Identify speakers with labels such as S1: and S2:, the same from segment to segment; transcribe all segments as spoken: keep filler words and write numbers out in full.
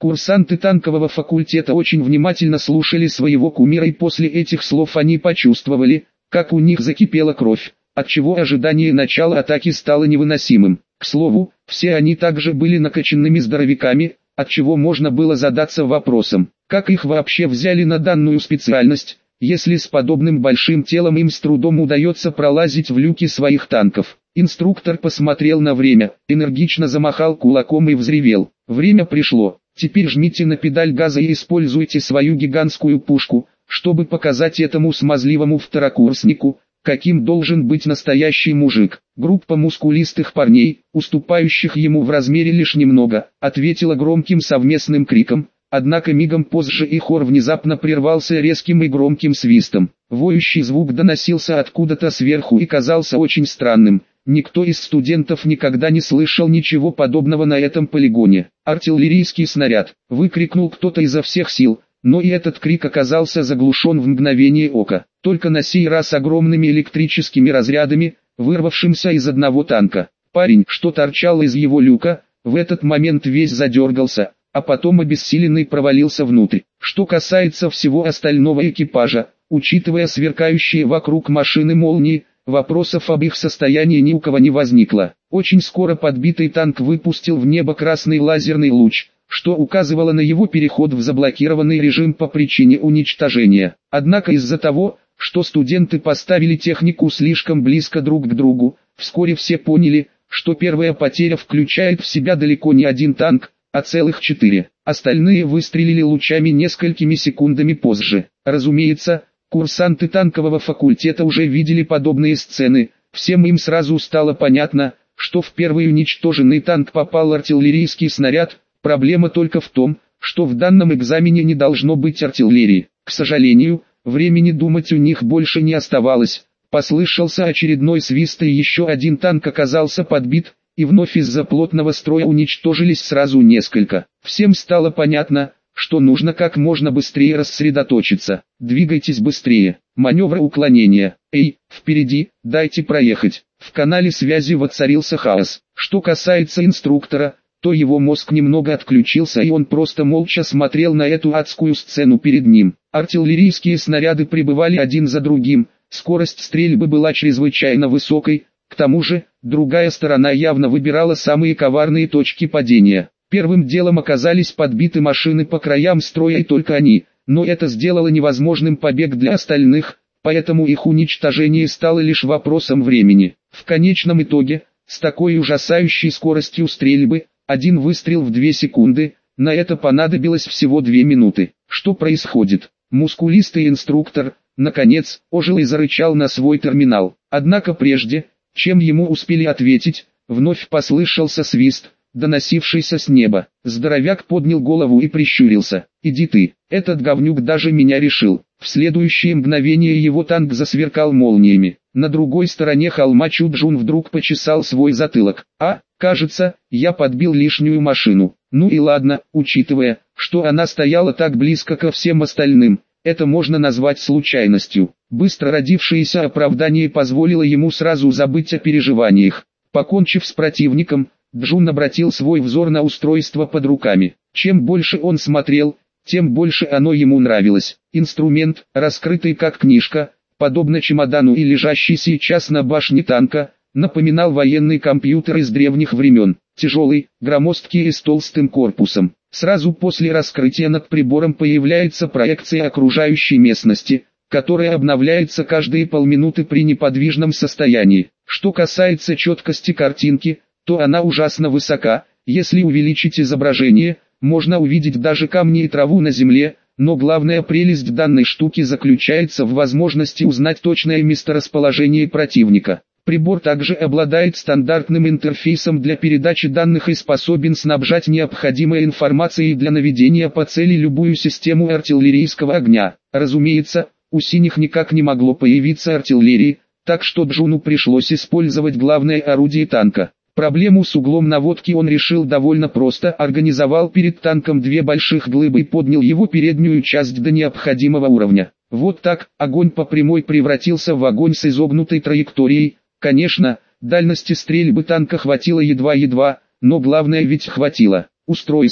S1: Курсанты танкового факультета очень внимательно слушали своего кумира, и после этих слов они почувствовали, как у них закипела кровь, отчего ожидание начала атаки стало невыносимым. К слову, все они также были накачанными здоровяками, отчего можно было задаться вопросом, как их вообще взяли на данную специальность, если с подобным большим телом им с трудом удается пролазить в люки своих танков. Инструктор посмотрел на время, энергично замахал кулаком и взревел. Время пришло, теперь жмите на педаль газа и используйте свою гигантскую пушку, чтобы показать этому смазливому второкурснику, каким должен быть настоящий мужик. Группа мускулистых парней, уступающих ему в размере лишь немного, ответила громким совместным криком, однако мигом позже их хор внезапно прервался резким и громким свистом. Воющий звук доносился откуда-то сверху и казался очень странным. Никто из студентов никогда не слышал ничего подобного на этом полигоне. «Артиллерийский снаряд!» — выкрикнул кто-то изо всех сил. Но и этот крик оказался заглушен в мгновение ока, только на сей раз огромными электрическими разрядами, вырвавшимся из одного танка. Парень, что торчал из его люка, в этот момент весь задергался, а потом обессиленный провалился внутрь. Что касается всего остального экипажа, учитывая сверкающие вокруг машины молнии, вопросов об их состоянии ни у кого не возникло. Очень скоро подбитый танк выпустил в небо красный лазерный луч, что указывало на его переход в заблокированный режим по причине уничтожения. Однако из-за того, что студенты поставили технику слишком близко друг к другу, вскоре все поняли, что первая потеря включает в себя далеко не один танк, а целых четыре. Остальные выстрелили лучами несколькими секундами позже. Разумеется, курсанты танкового факультета уже видели подобные сцены, всем им сразу стало понятно, что в первый уничтоженный танк попал артиллерийский снаряд. Проблема только в том, что в данном экзамене не должно быть артиллерии. К сожалению, времени думать у них больше не оставалось. Послышался очередной свист, и еще один танк оказался подбит, и вновь из-за плотного строя уничтожились сразу несколько. Всем стало понятно, что нужно как можно быстрее рассредоточиться. Двигайтесь быстрее. Маневр уклонения. Эй, впереди, дайте проехать. В канале связи воцарился хаос. Что касается инструктора, то его мозг немного отключился, и он просто молча смотрел на эту адскую сцену перед ним. Артиллерийские снаряды прибывали один за другим, скорость стрельбы была чрезвычайно высокой, к тому же, другая сторона явно выбирала самые коварные точки падения. Первым делом оказались подбиты машины по краям строя, и только они, но это сделало невозможным побег для остальных, поэтому их уничтожение стало лишь вопросом времени. В конечном итоге, с такой ужасающей скоростью стрельбы, один выстрел в две секунды, на это понадобилось всего две минуты. Что происходит? Мускулистый инструктор, наконец, ожил и зарычал на свой терминал. Однако прежде, чем ему успели ответить, вновь послышался свист, доносившийся с неба. Здоровяк поднял голову и прищурился. «Иди ты, этот говнюк даже меня решил». В следующее мгновение его танк засверкал молниями. На другой стороне холма Чуджун вдруг почесал свой затылок. «А, кажется, я подбил лишнюю машину. Ну и ладно, учитывая, что она стояла так близко ко всем остальным, это можно назвать случайностью». Быстро родившееся оправдание позволило ему сразу забыть о переживаниях. Покончив с противником, Джун обратил свой взор на устройство под руками. Чем больше он смотрел, тем больше оно ему нравилось. Инструмент, раскрытый как книжка, подобно чемодану и лежащий сейчас на башне танка, напоминал военный компьютер из древних времен. Тяжелый, громоздкий и с толстым корпусом. Сразу после раскрытия над прибором появляется проекция окружающей местности, которая обновляется каждые полминуты при неподвижном состоянии. Что касается четкости картинки, то она ужасно высока. Если увеличить изображение, можно увидеть даже камни и траву на земле, но главная прелесть данной штуки заключается в возможности узнать точное месторасположение противника. Прибор также обладает стандартным интерфейсом для передачи данных и способен снабжать необходимой информацией для наведения по цели любую систему артиллерийского огня. Разумеется, у синих никак не могло появиться артиллерии, так что Джуну пришлось использовать главное орудие танка. Проблему с углом наводки он решил довольно просто: организовал перед танком две больших глыбы и поднял его переднюю часть до необходимого уровня. Вот так, огонь по прямой превратился в огонь с изогнутой траекторией. Конечно, дальности стрельбы танка хватило едва-едва, но главное ведь хватило. Устройство,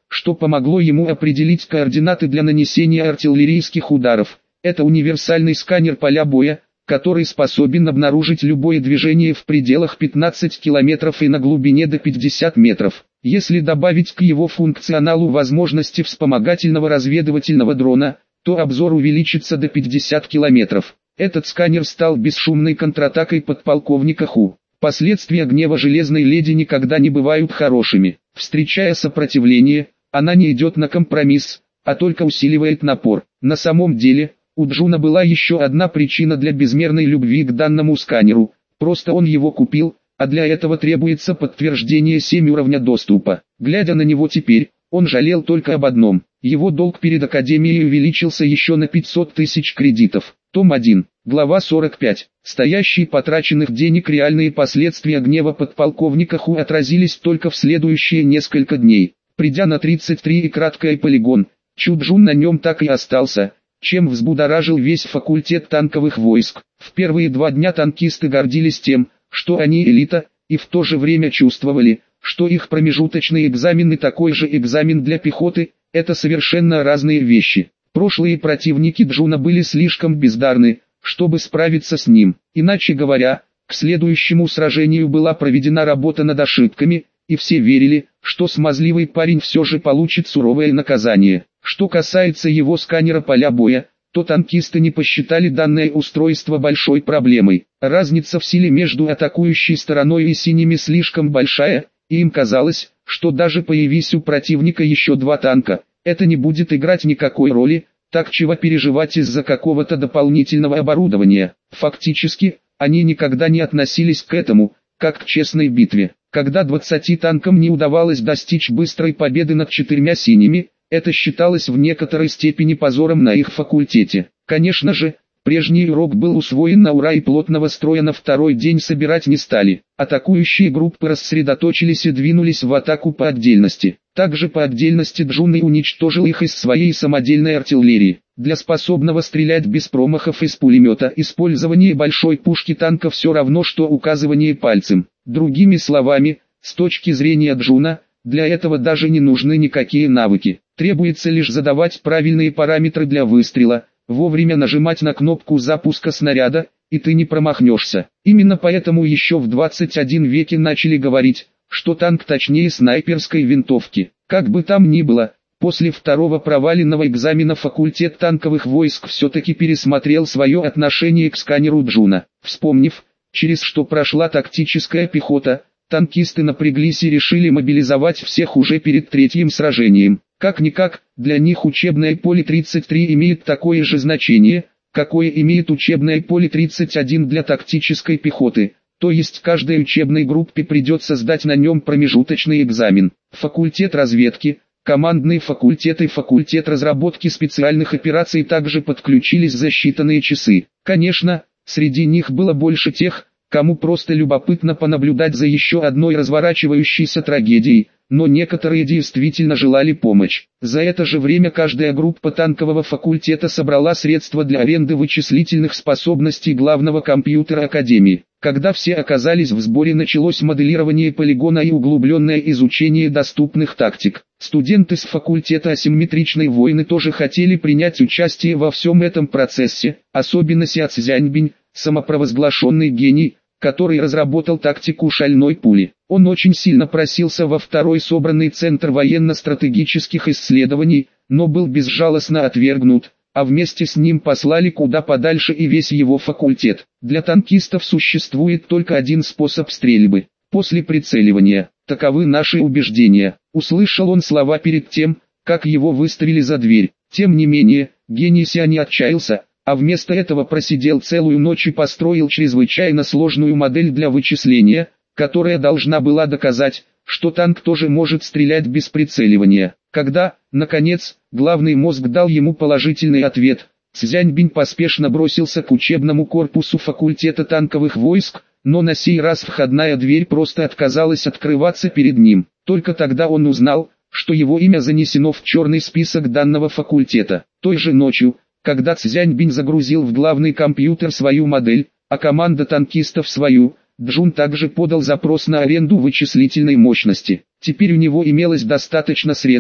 S1: что помогло ему определить координаты для нанесения артиллерийских ударов. Это универсальный сканер поля боя, который способен обнаружить любое движение в пределах пятнадцати километров и на глубине до пятидесяти метров. Если добавить к его функционалу возможности вспомогательного разведывательного дрона, то обзор увеличится до пятидесяти километров. Этот сканер стал бесшумной контратакой подполковника Ху. Последствия гнева Железной Леди никогда не бывают хорошими. Встречая сопротивление, она не идет на компромисс, а только усиливает напор. На самом деле, у Джуна была еще одна причина для безмерной любви к данному сканеру, просто он его купил, а для этого требуется подтверждение семь уровня доступа. Глядя на него теперь, он жалел только об одном: его долг перед Академией увеличился еще на пятьсот тысяч кредитов. Том один, глава сорок пять. Стоящие потраченных денег реальные последствия гнева подполковника Ху отразились только в следующие несколько дней. Придя на тридцать три и краткий полигон, Чу Джун на нем так и остался, чем взбудоражил весь факультет танковых войск. В первые два дня танкисты гордились тем, что они элита, и в то же время чувствовали, что их промежуточный экзамен и такой же экзамен для пехоты – это совершенно разные вещи. Прошлые противники Джуна были слишком бездарны, чтобы справиться с ним. Иначе говоря, к следующему сражению была проведена работа над ошибками, и все верили, что смазливый парень все же получит суровое наказание. Что касается его сканера поля боя, то танкисты не посчитали данное устройство большой проблемой. Разница в силе между атакующей стороной и синими слишком большая, и им казалось, что даже появись у противника еще два танка, это не будет играть никакой роли, так чего переживать из-за какого-то дополнительного оборудования. Фактически, они никогда не относились к этому, как к честной битве. Когда двадцати танкам не удавалось достичь быстрой победы над четырьмя синими, это считалось в некоторой степени позором на их факультете. Конечно же, прежний урок был усвоен на ура, и плотного строя на второй день собирать не стали. Атакующие группы рассредоточились и двинулись в атаку по отдельности. Также по отдельности Джун и уничтожил их из своей самодельной артиллерии. Для способного стрелять без промахов из пулемета использование большой пушки танка все равно, что указывание пальцем. Другими словами, с точки зрения Джуна, для этого даже не нужны никакие навыки. Требуется лишь задавать правильные параметры для выстрела, вовремя нажимать на кнопку запуска снаряда, и ты не промахнешься. Именно поэтому еще в двадцать первом веке начали говорить, что танк точнее снайперской винтовки. Как бы там ни было, после второго проваленного экзамена факультет танковых войск все-таки пересмотрел свое отношение к сканеру Джуна. Вспомнив, через что прошла тактическая пехота, танкисты напряглись и решили мобилизовать всех уже перед третьим сражением. Как-никак, для них учебное поле тридцать три имеет такое же значение, какое имеет учебное поле тридцать один для тактической пехоты, то есть каждой учебной группе придется сдать на нем промежуточный экзамен. Факультет разведки, командный факультет и факультет разработки специальных операций также подключились за считанные часы. Конечно, среди них было больше тех, кому просто любопытно понаблюдать за еще одной разворачивающейся трагедией, но некоторые действительно желали помочь. За это же время каждая группа танкового факультета собрала средства для аренды вычислительных способностей главного компьютера Академии. Когда все оказались в сборе, началось моделирование полигона и углубленное изучение доступных тактик. Студенты с факультета асимметричной войны тоже хотели принять участие во всем этом процессе, особенно Ся Цзяньбинь, самопровозглашенный гений, который разработал тактику шальной пули. Он очень сильно просился во второй собранный Центр военно-стратегических исследований, но был безжалостно отвергнут, а вместе с ним послали куда подальше и весь его факультет. Для танкистов существует только один способ стрельбы – после прицеливания. Таковы наши убеждения. Услышал он слова перед тем, как его выставили за дверь. Тем не менее, гений Ся не отчаялся, а вместо этого просидел целую ночь и построил чрезвычайно сложную модель для вычисления, которая должна была доказать, что танк тоже может стрелять без прицеливания. Когда, наконец, главный мозг дал ему положительный ответ, Цзяньбинь поспешно бросился к учебному корпусу факультета танковых войск, но на сей раз входная дверь просто отказалась открываться перед ним. Только тогда он узнал, что его имя занесено в черный список данного факультета. Той же ночью, когда Цзяньбинь загрузил в главный компьютер свою модель, а команда танкистов свою, Джун также подал запрос на аренду вычислительной мощности. Теперь у него имелось достаточно средств,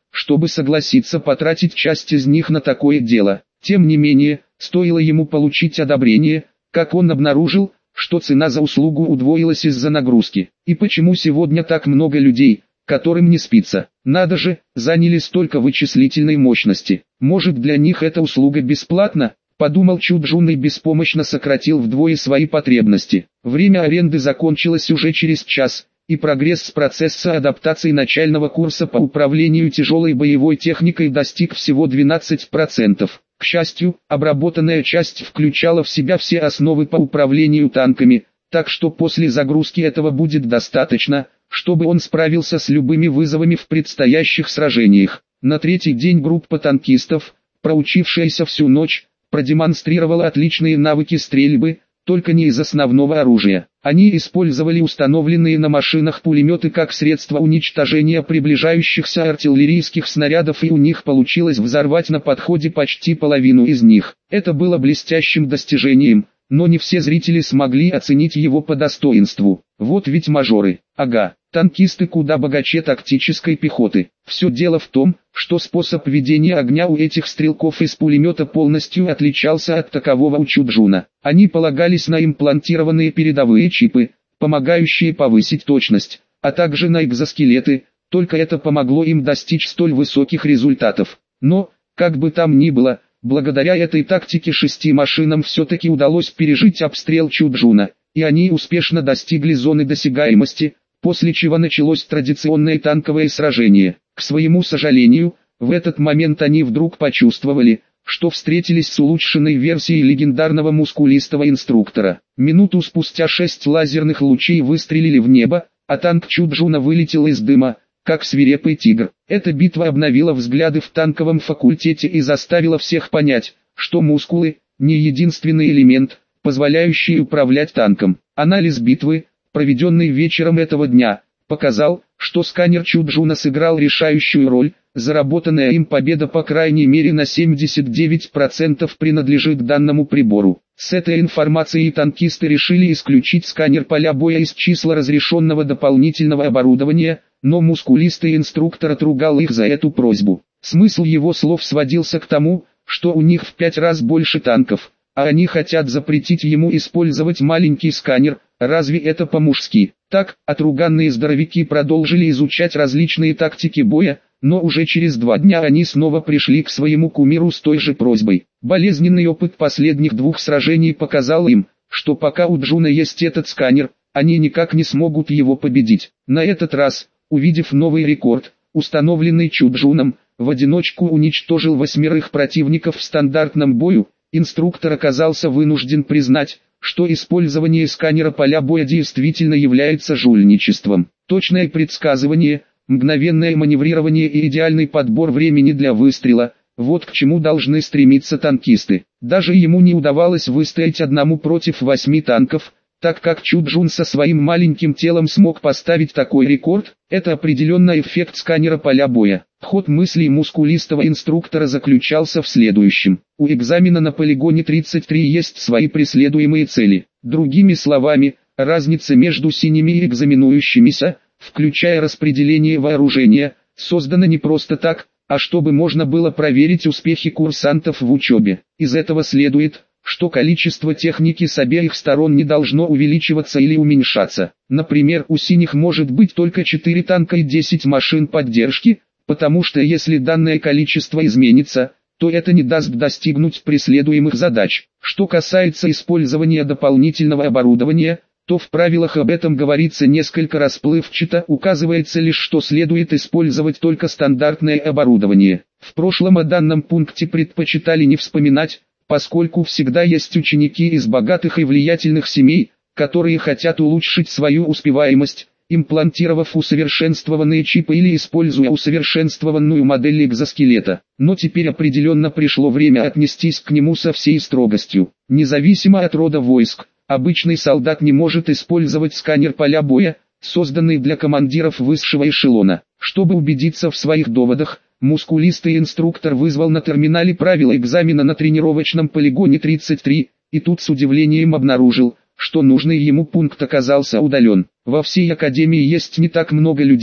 S1: чтобы согласиться потратить часть из них на такое дело. Тем не менее, стоило ему получить одобрение, как он обнаружил, что цена за услугу удвоилась из-за нагрузки. И почему сегодня так много людей, которым не спится? Надо же, заняли столько вычислительной мощности. Может, для них эта услуга бесплатна? Подумал Чуджун и беспомощно сократил вдвое свои потребности. Время аренды закончилось уже через час, и прогресс процесса адаптации начального курса по управлению тяжелой боевой техникой достиг всего двенадцати процентов. К счастью, обработанная часть включала в себя все основы по управлению танками, так что после загрузки этого будет достаточно, чтобы он справился с любыми вызовами в предстоящих сражениях. На третий день группа танкистов, проучившаяся всю ночь, продемонстрировала отличные навыки стрельбы, только не из основного оружия. Они использовали установленные на машинах пулеметы как средство уничтожения приближающихся артиллерийских снарядов, и у них получилось взорвать на подходе почти половину из них. Это было блестящим достижением, но не все зрители смогли оценить его по достоинству. Вот ведь мажоры. Ага, танкисты куда богаче тактической пехоты. Все дело в том, что способ ведения огня у этих стрелков из пулемета полностью отличался от такового у Чуджуна. Они полагались на имплантированные передовые чипы, помогающие повысить точность, а также на экзоскелеты, только это помогло им достичь столь высоких результатов. Но, как бы там ни было, благодаря этой тактике шести машинам все-таки удалось пережить обстрел Чуджуна, и они успешно достигли зоны досягаемости, после чего началось традиционное танковое сражение. К своему сожалению, в этот момент они вдруг почувствовали, что встретились с улучшенной версией легендарного мускулистого инструктора. Минуту спустя шесть лазерных лучей выстрелили в небо, а танк Чуджуна вылетел из дыма, как свирепый тигр. Эта битва обновила взгляды в танковом факультете и заставила всех понять, что мускулы – не единственный элемент, позволяющий управлять танком. Анализ битвы, проведенный вечером этого дня, показал, что сканер Чуджуна сыграл решающую роль. Заработанная им победа по крайней мере на семьдесят девять процентов принадлежит данному прибору. С этой информацией танкисты решили исключить сканер поля боя из числа разрешенного дополнительного оборудования, но мускулистый инструктор отругал их за эту просьбу. Смысл его слов сводился к тому, что у них в пять раз больше танков, а они хотят запретить ему использовать маленький сканер. Разве это по-мужски? Так, отруганные здоровяки продолжили изучать различные тактики боя, но уже через два дня они снова пришли к своему кумиру с той же просьбой. Болезненный опыт последних двух сражений показал им, что пока у Джуна есть этот сканер, они никак не смогут его победить. На этот раз, увидев новый рекорд, установленный Чуджуном, в одиночку уничтожил восьмерых противников в стандартном бою, инструктор оказался вынужден признать, что использование сканера поля боя действительно является жульничеством. Точное предсказывание, мгновенное маневрирование и идеальный подбор времени для выстрела – вот к чему должны стремиться танкисты. Даже ему не удавалось выстоять одному против восьми танков, так как Чуджун со своим маленьким телом смог поставить такой рекорд. Это определенно эффект сканера поля боя. Ход мыслей мускулистого инструктора заключался в следующем. У экзамена на полигоне тридцать три есть свои преследуемые цели. Другими словами, разница между синими и экзаменующимися, включая распределение вооружения, создана не просто так, а чтобы можно было проверить успехи курсантов в учебе. Из этого следует, что количество техники с обеих сторон не должно увеличиваться или уменьшаться. Например, у синих может быть только четыре танка и десять машин поддержки, потому что если данное количество изменится, то это не даст достигнуть преследуемых задач. Что касается использования дополнительного оборудования, то в правилах об этом говорится несколько расплывчато, указывается лишь, что следует использовать только стандартное оборудование. В прошлом о данном пункте предпочитали не вспоминать, поскольку всегда есть ученики из богатых и влиятельных семей, которые хотят улучшить свою успеваемость, имплантировав усовершенствованные чипы или используя усовершенствованную модель экзоскелета. Но теперь определенно пришло время отнестись к нему со всей строгостью. Независимо от рода войск, обычный солдат не может использовать сканер поля боя, созданный для командиров высшего эшелона. Чтобы убедиться в своих доводах, мускулистый инструктор вызвал на терминале правила экзамена на тренировочном полигоне тридцать три, и тут с удивлением обнаружил, что нужный ему пункт оказался удален. Во всей академии есть не так много людей,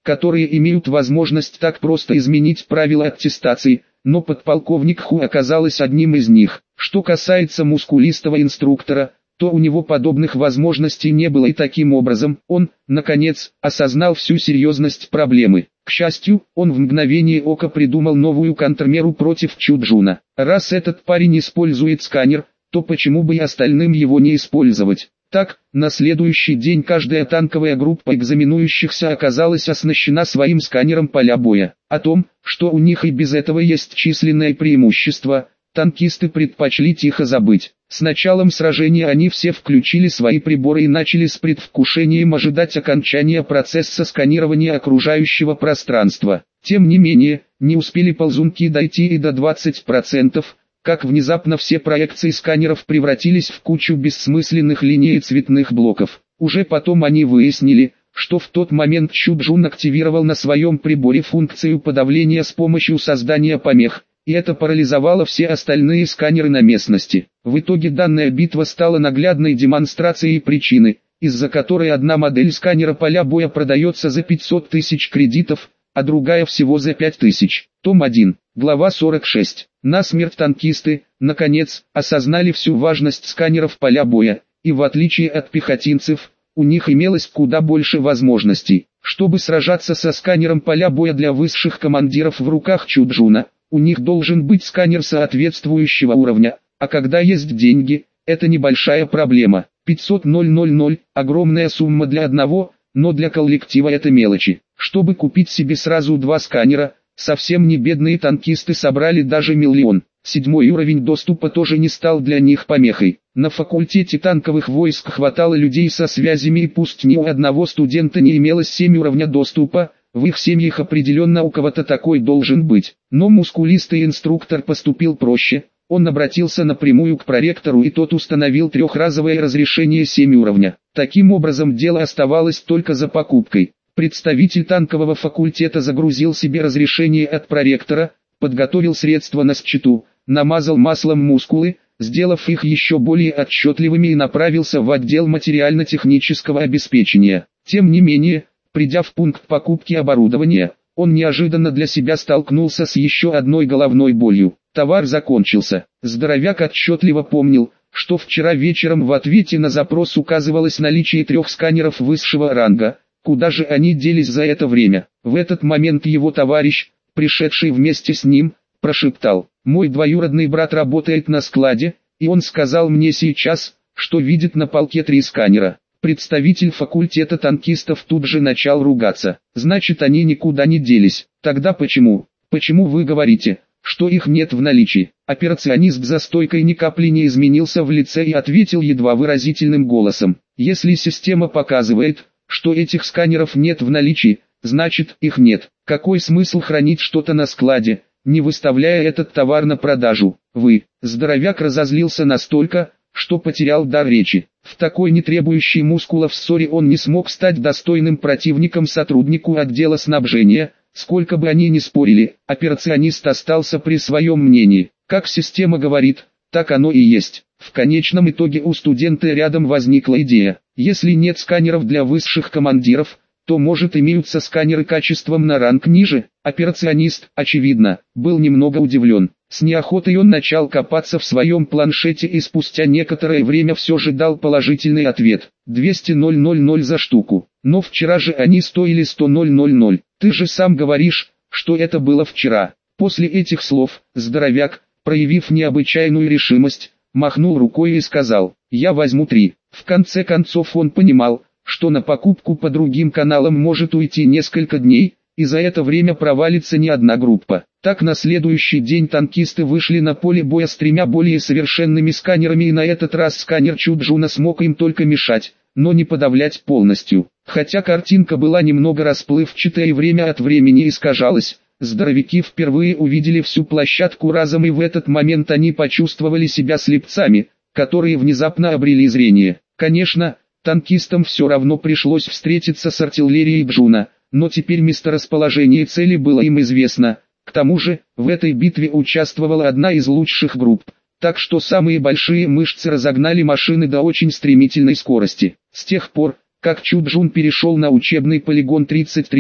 S1: которые имеют возможность так просто изменить правила аттестации, но подполковник Ху оказалась одним из них. Что касается мускулистого инструктора, то у него подобных возможностей не было, и таким образом он, наконец, осознал всю серьезность проблемы. К счастью, он в мгновение ока придумал новую контрмеру против Чуджуна. Раз этот парень использует сканер, то почему бы и остальным его не использовать? Так, на следующий день каждая танковая группа экзаменующихся оказалась оснащена своим сканером поля боя. О том, что у них и без этого есть численное преимущество, танкисты предпочли тихо забыть. С началом сражения они все включили свои приборы и начали с предвкушением ожидать окончания процесса сканирования окружающего пространства. Тем не менее, не успели ползунки дойти и до двадцати процентов, как внезапно все проекции сканеров превратились в кучу бессмысленных линий и цветных блоков. Уже потом они выяснили, что в тот момент Чуджун активировал на своем приборе функцию подавления с помощью создания помех, и это парализовало все остальные сканеры на местности. В итоге данная битва стала наглядной демонстрацией причины, из-за которой одна модель сканера поля боя продается за пятьсот тысяч кредитов, а другая всего за пять тысяч. Том один, глава сорок шесть. Насмерть танкисты, наконец, осознали всю важность сканеров поля боя, и в отличие от пехотинцев, у них имелось куда больше возможностей. Чтобы сражаться со сканером поля боя для высших командиров в руках Чуджуна, у них должен быть сканер соответствующего уровня, а когда есть деньги, это небольшая проблема. пятьсот тысяч – огромная сумма для одного, но для коллектива это мелочи. Чтобы купить себе сразу два сканера, совсем не бедные танкисты собрали даже миллион. Седьмой уровень доступа тоже не стал для них помехой. На факультете танковых войск хватало людей со связями, и пусть ни у одного студента не имелось семь уровня доступа, в их семьях определенно у кого-то такой должен быть. Но мускулистый инструктор поступил проще. Он обратился напрямую к проректору, и тот установил трехразовое разрешение семь уровня. Таким образом дело оставалось только за покупкой. Представитель танкового факультета загрузил себе разрешение от проректора, подготовил средства на счету, намазал маслом мускулы, сделав их еще более отчетливыми, и направился в отдел материально-технического обеспечения. Тем не менее, придя в пункт покупки оборудования, он неожиданно для себя столкнулся с еще одной головной болью. Товар закончился. Здоровяк отчетливо помнил, что вчера вечером в ответе на запрос указывалось наличие трех сканеров высшего ранга. Куда же они делись за это время? В этот момент его товарищ, пришедший вместе с ним, прошептал: «Мой двоюродный брат работает на складе, и он сказал мне сейчас, что видит на полке три сканера». Представитель факультета танкистов тут же начал ругаться. «Значит, они никуда не делись. Тогда почему? Почему вы говорите, что их нет в наличии?» Операционист за стойкой ни капли не изменился в лице и ответил едва выразительным голосом: «Если система показывает, что этих сканеров нет в наличии, значит, их нет. Какой смысл хранить что-то на складе, не выставляя этот товар на продажу? Вы...» Здоровяк разозлился настолько, что потерял дар речи. В такой не требующей мускулов ссоре он не смог стать достойным противником сотруднику отдела снабжения. Сколько бы они ни спорили, операционист остался при своем мнении. Как система говорит, так оно и есть. В конечном итоге у студента рядом возникла идея: если нет сканеров для высших командиров, то может имеются сканеры качеством на ранг ниже. Операционист, очевидно, был немного удивлен. С неохотой он начал копаться в своем планшете и спустя некоторое время все же дал положительный ответ: двести тысяч за штуку. Но вчера же они стоили сто тысяч. Ты же сам говоришь, что это было вчера. После этих слов, здоровяк, проявив необычайную решимость, махнул рукой и сказал: «Я возьму три». В конце концов он понимал, что на покупку по другим каналам может уйти несколько дней, и за это время провалится не одна группа. Так на следующий день танкисты вышли на поле боя с тремя более совершенными сканерами, и на этот раз сканер Чуджуна смог им только мешать, но не подавлять полностью. Хотя картинка была немного расплывчатая и время от времени искажалась, здоровяки впервые увидели всю площадку разом, и в этот момент они почувствовали себя слепцами, которые внезапно обрели зрение. Конечно, танкистам все равно пришлось встретиться с артиллерией Джуна, но теперь месторасположение цели было им известно. К тому же, в этой битве участвовала одна из лучших групп, так что самые большие мышцы разогнали машины до очень стремительной скорости. С тех пор, как Чуджун перешел на учебный полигон тридцать три,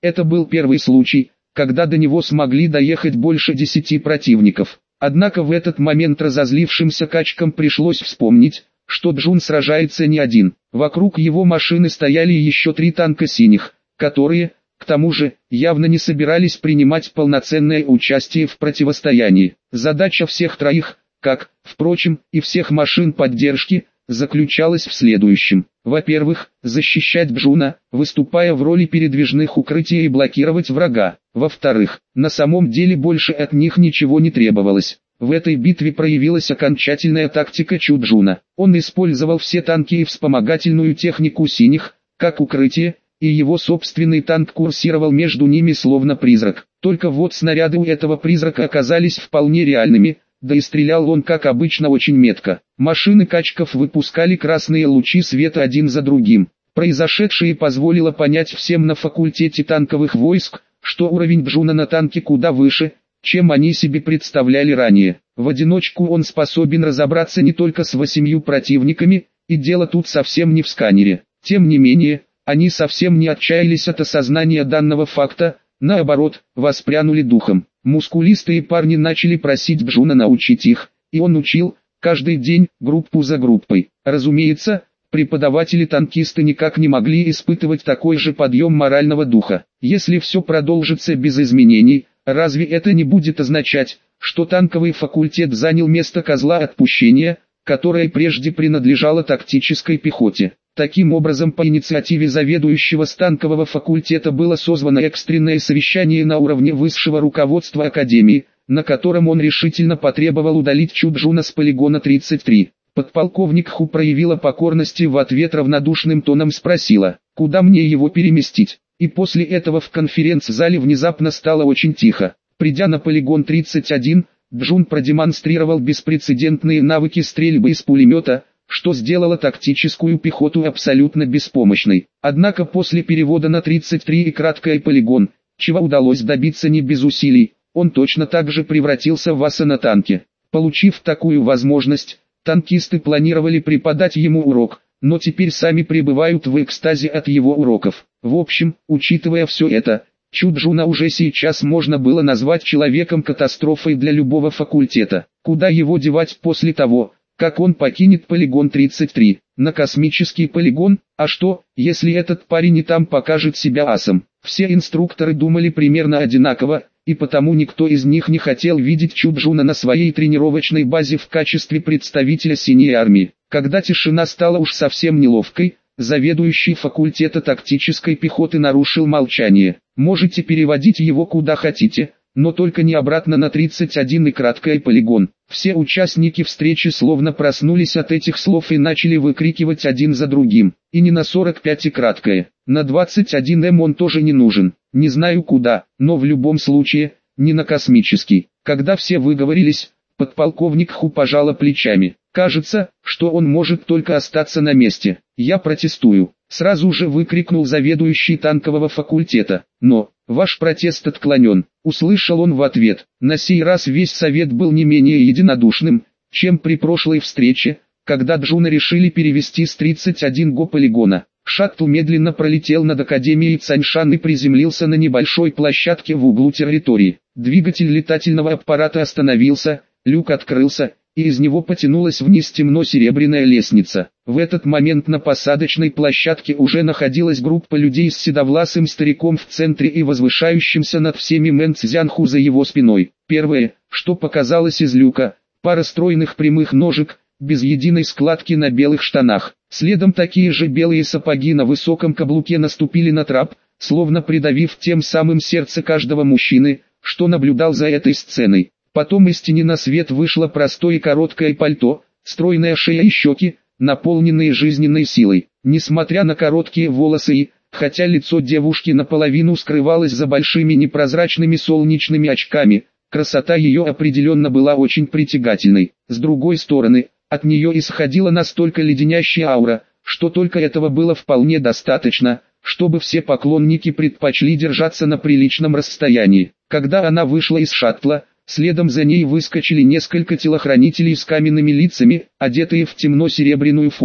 S1: Это был первый случай, когда до него смогли доехать больше десяти противников. Однако в этот момент разозлившимся качкам пришлось вспомнить, что Джун сражается не один. Вокруг его машины стояли еще три танка синих, которые, к тому же, явно не собирались принимать полноценное участие в противостоянии. Задача всех троих, как, впрочем, и всех машин поддержки, заключалась в следующем. Во-первых, защищать Джуна, выступая в роли передвижных укрытий и блокировать врага. Во-вторых, на самом деле больше от них ничего не требовалось. В этой битве проявилась окончательная тактика Чу Джуна. Он использовал все танки и вспомогательную технику синих, как укрытие, и его собственный танк курсировал между ними словно призрак. Только вот снаряды у этого призрака оказались вполне реальными, да и стрелял он как обычно очень метко. Машины качков выпускали красные лучи света один за другим. Произошедшее позволило понять всем на факультете танковых войск, что уровень Джуна на танке куда выше, чем они себе представляли ранее. В одиночку он способен разобраться не только с восемью противниками, и дело тут совсем не в сканере. Тем не менее, они совсем не отчаялись от осознания данного факта, наоборот, воспрянули духом. Мускулистые парни начали просить Джуна научить их, и он учил, каждый день, группу за группой. Разумеется, преподаватели-танкисты никак не могли испытывать такой же подъем морального духа. Если все продолжится без изменений, разве это не будет означать, что танковый факультет занял место козла отпущения, которое прежде принадлежало тактической пехоте? Таким образом, по инициативе заведующего с танкового факультета было созвано экстренное совещание на уровне высшего руководства Академии, на котором он решительно потребовал удалить Чу Джуна с полигона тридцать три. Подполковник Ху проявила покорность и в ответ равнодушным тоном спросила, куда мне его переместить. И после этого в конференц-зале внезапно стало очень тихо. Придя на полигон тридцать один, Джун продемонстрировал беспрецедентные навыки стрельбы из пулемета, что сделало тактическую пехоту абсолютно беспомощной. Однако после перевода на тридцать три и краткий полигон, чего удалось добиться не без усилий, он точно так же превратился в аса на танке. Получив такую возможность, танкисты планировали преподать ему урок, но теперь сами пребывают в экстазе от его уроков. В общем, учитывая все это, Чу Джуна уже сейчас можно было назвать человеком-катастрофой для любого факультета. Куда его девать после того, как он покинет полигон тридцать три? На космический полигон? А что, если этот парень и там покажет себя асом? Все инструкторы думали примерно одинаково, и потому никто из них не хотел видеть Чу Джуна на своей тренировочной базе в качестве представителя синей армии. Когда тишина стала уж совсем неловкой, заведующий факультета тактической пехоты нарушил молчание. Можете переводить его куда хотите, но только не обратно на тридцать один и краткий полигон. Все участники встречи словно проснулись от этих слов и начали выкрикивать один за другим. И не на сорок пять и краткое, на двадцать один эм он тоже не нужен. Не знаю куда, но в любом случае, не на космический. Когда все выговорились, подполковник Ху пожала плечами. Кажется, что он может только остаться на месте. Я протестую. Сразу же выкрикнул заведующий танкового факультета. Но, ваш протест отклонен. Услышал он в ответ. На сей раз весь совет был не менее единодушным, чем при прошлой встрече, когда Джуна решили перевести с тридцать один го полигона. Шаттл медленно пролетел над Академией Цаньшан и приземлился на небольшой площадке в углу территории. Двигатель летательного аппарата остановился, люк открылся, и из него потянулась вниз темно-серебряная лестница. В этот момент на посадочной площадке уже находилась группа людей с седовласым стариком в центре и возвышающимся над всеми Мэн Цзянху за его спиной. Первое, что показалось из люка, пара стройных прямых ножек, без единой складки на белых штанах. Следом такие же белые сапоги на высоком каблуке наступили на трап, словно придавив тем самым сердце каждого мужчины, что наблюдал за этой сценой. Потом из тени на свет вышло простое и короткое пальто, стройная шея и щеки, наполненные жизненной силой. Несмотря на короткие волосы и, хотя лицо девушки наполовину скрывалось за большими непрозрачными солнечными очками, красота ее определенно была очень притягательной. С другой стороны, от нее исходила настолько леденящая аура, что только этого было вполне достаточно, чтобы все поклонники предпочли держаться на приличном расстоянии. Когда она вышла из шаттла, следом за ней выскочили несколько телохранителей с каменными лицами, одетые в темно-серебряную форму.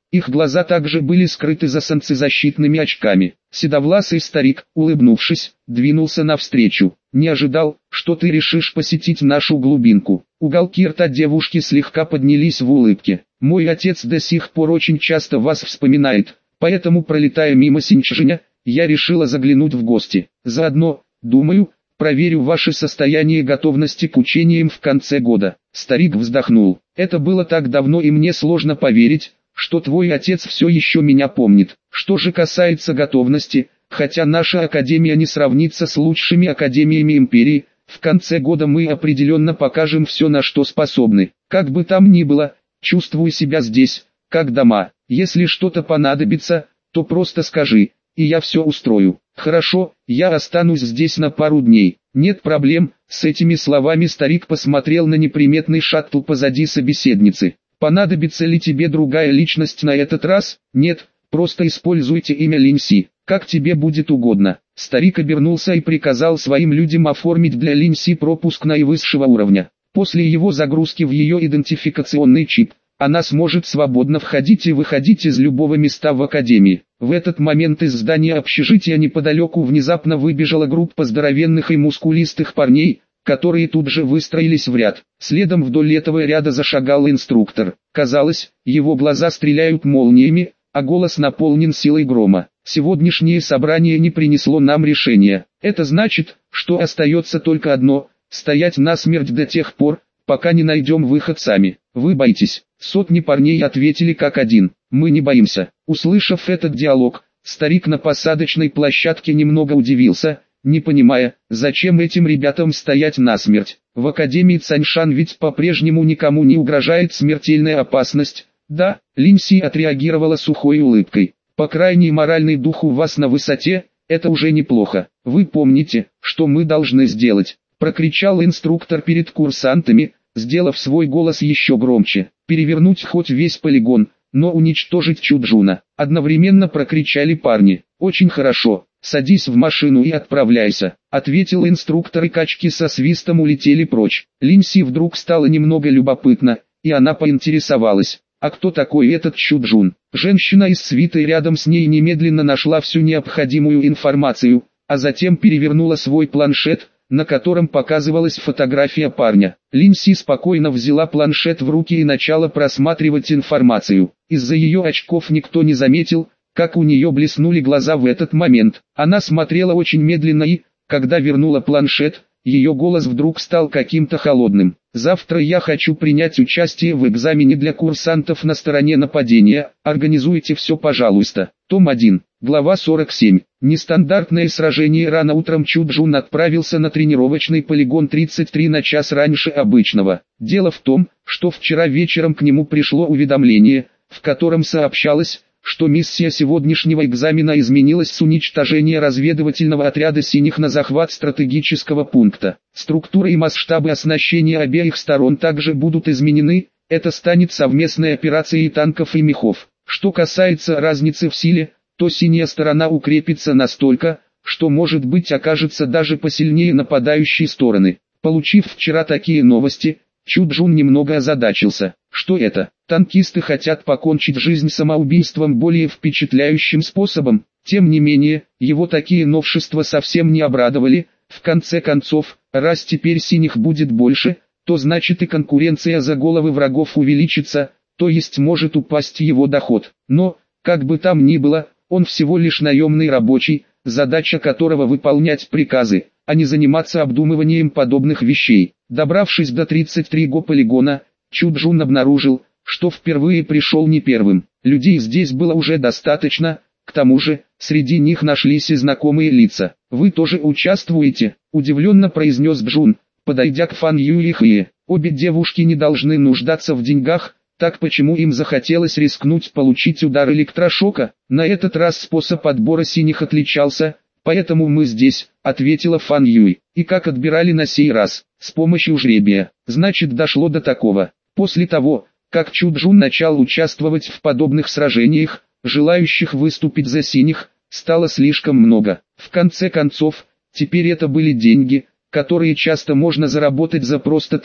S1: Их глаза также были скрыты за солнцезащитными очками. Седовласый старик, улыбнувшись, двинулся навстречу. «Не ожидал, что ты решишь посетить нашу глубинку». Уголки рта девушки слегка поднялись в улыбке. «Мой отец до сих пор очень часто вас вспоминает, поэтому, пролетая мимо Синьчжэня, я решила заглянуть в гости. Заодно, думаю, проверю ваше состояние готовности к учениям в конце года». Старик вздохнул. «Это было так давно, и мне сложно поверить, что твой отец все еще меня помнит. Что же касается готовности, хотя наша академия не сравнится с лучшими академиями империи, в конце года мы определенно покажем все, на что способны. Как бы там ни было, чувствую себя здесь, как дома. Если что-то понадобится, то просто скажи, и я все устрою». «Хорошо, я останусь здесь на пару дней». «Нет проблем». С этими словами старик посмотрел на неприметный шаттл позади собеседницы. «Понадобится ли тебе другая личность на этот раз?» «Нет, просто используйте имя Линси, как тебе будет угодно». Старик обернулся и приказал своим людям оформить для Линси пропуск наивысшего уровня. После его загрузки в ее идентификационный чип, она сможет свободно входить и выходить из любого места в академии. В этот момент из здания общежития неподалеку внезапно выбежала группа здоровенных и мускулистых парней, которые тут же выстроились в ряд. Следом вдоль этого ряда зашагал инструктор. Казалось, его глаза стреляют молниями, а голос наполнен силой грома. «Сегодняшнее собрание не принесло нам решения. Это значит, что остается только одно – стоять насмерть до тех пор, пока не найдем выход сами. Вы боитесь?» Сотни парней ответили как один. «Мы не боимся». Услышав этот диалог, старик на посадочной площадке немного удивился, не понимая, зачем этим ребятам стоять насмерть. В Академии Цаньшан ведь по-прежнему никому не угрожает смертельная опасность. «Да», Линси отреагировала сухой улыбкой. «По крайней моральный дух у вас на высоте, это уже неплохо. Вы помните, что мы должны сделать?» Прокричал инструктор перед курсантами, сделав свой голос еще громче. «Перевернуть хоть весь полигон, но уничтожить Чуджуна». Одновременно прокричали парни. «Очень хорошо. Садись в машину и отправляйся», — ответил инструктор, и качки со свистом улетели прочь. Линси вдруг стало немного любопытно, и она поинтересовалась: «А кто такой этот Чуджун?» Женщина из свиты рядом с ней немедленно нашла всю необходимую информацию, а затем перевернула свой планшет, на котором показывалась фотография парня. Линси спокойно взяла планшет в руки и начала просматривать информацию. Из-за ее очков никто не заметил, как у нее блеснули глаза в этот момент. Она смотрела очень медленно и, когда вернула планшет, ее голос вдруг стал каким-то холодным. «Завтра я хочу принять участие в экзамене для курсантов на стороне нападения, организуйте все, пожалуйста». Том один, глава сорок семь. Нестандартное сражение. Рано утром Чуджун отправился на тренировочный полигон тридцать три на час раньше обычного. Дело в том, что вчера вечером к нему пришло уведомление, в котором сообщалось, что миссия сегодняшнего экзамена изменилась с уничтожения разведывательного отряда синих на захват стратегического пункта. Структура и масштабы оснащения обеих сторон также будут изменены, это станет совместной операцией танков и мехов. Что касается разницы в силе, то синяя сторона укрепится настолько, что может быть окажется даже посильнее нападающей стороны. Получив вчера такие новости, Чуджун немного озадачился. Что это? Танкисты хотят покончить жизнь самоубийством более впечатляющим способом. Тем не менее, его такие новшества совсем не обрадовали. В конце концов, раз теперь синих будет больше, то значит и конкуренция за головы врагов увеличится, то есть может упасть его доход. Но, как бы там ни было, он всего лишь наемный рабочий, задача которого выполнять приказы, а не заниматься обдумыванием подобных вещей. Добравшись до тридцать три го полигона, Чуджун обнаружил, что впервые пришел не первым. Людей здесь было уже достаточно, к тому же, среди них нашлись и знакомые лица. «Вы тоже участвуете?» – удивленно произнес Джун, подойдя к Фан Ю и Хие. Обе девушки не должны нуждаться в деньгах, так почему им захотелось рискнуть получить удар электрошока? На этот раз способ отбора синих отличался, поэтому мы здесь, ответила Фан Юй. И как отбирали на сей раз? С помощью жребия. Значит, дошло до такого. После того, как Чуджун начал участвовать в подобных сражениях, желающих выступить за синих, стало слишком много. В конце концов, теперь это были деньги, которые часто можно заработать за просто так,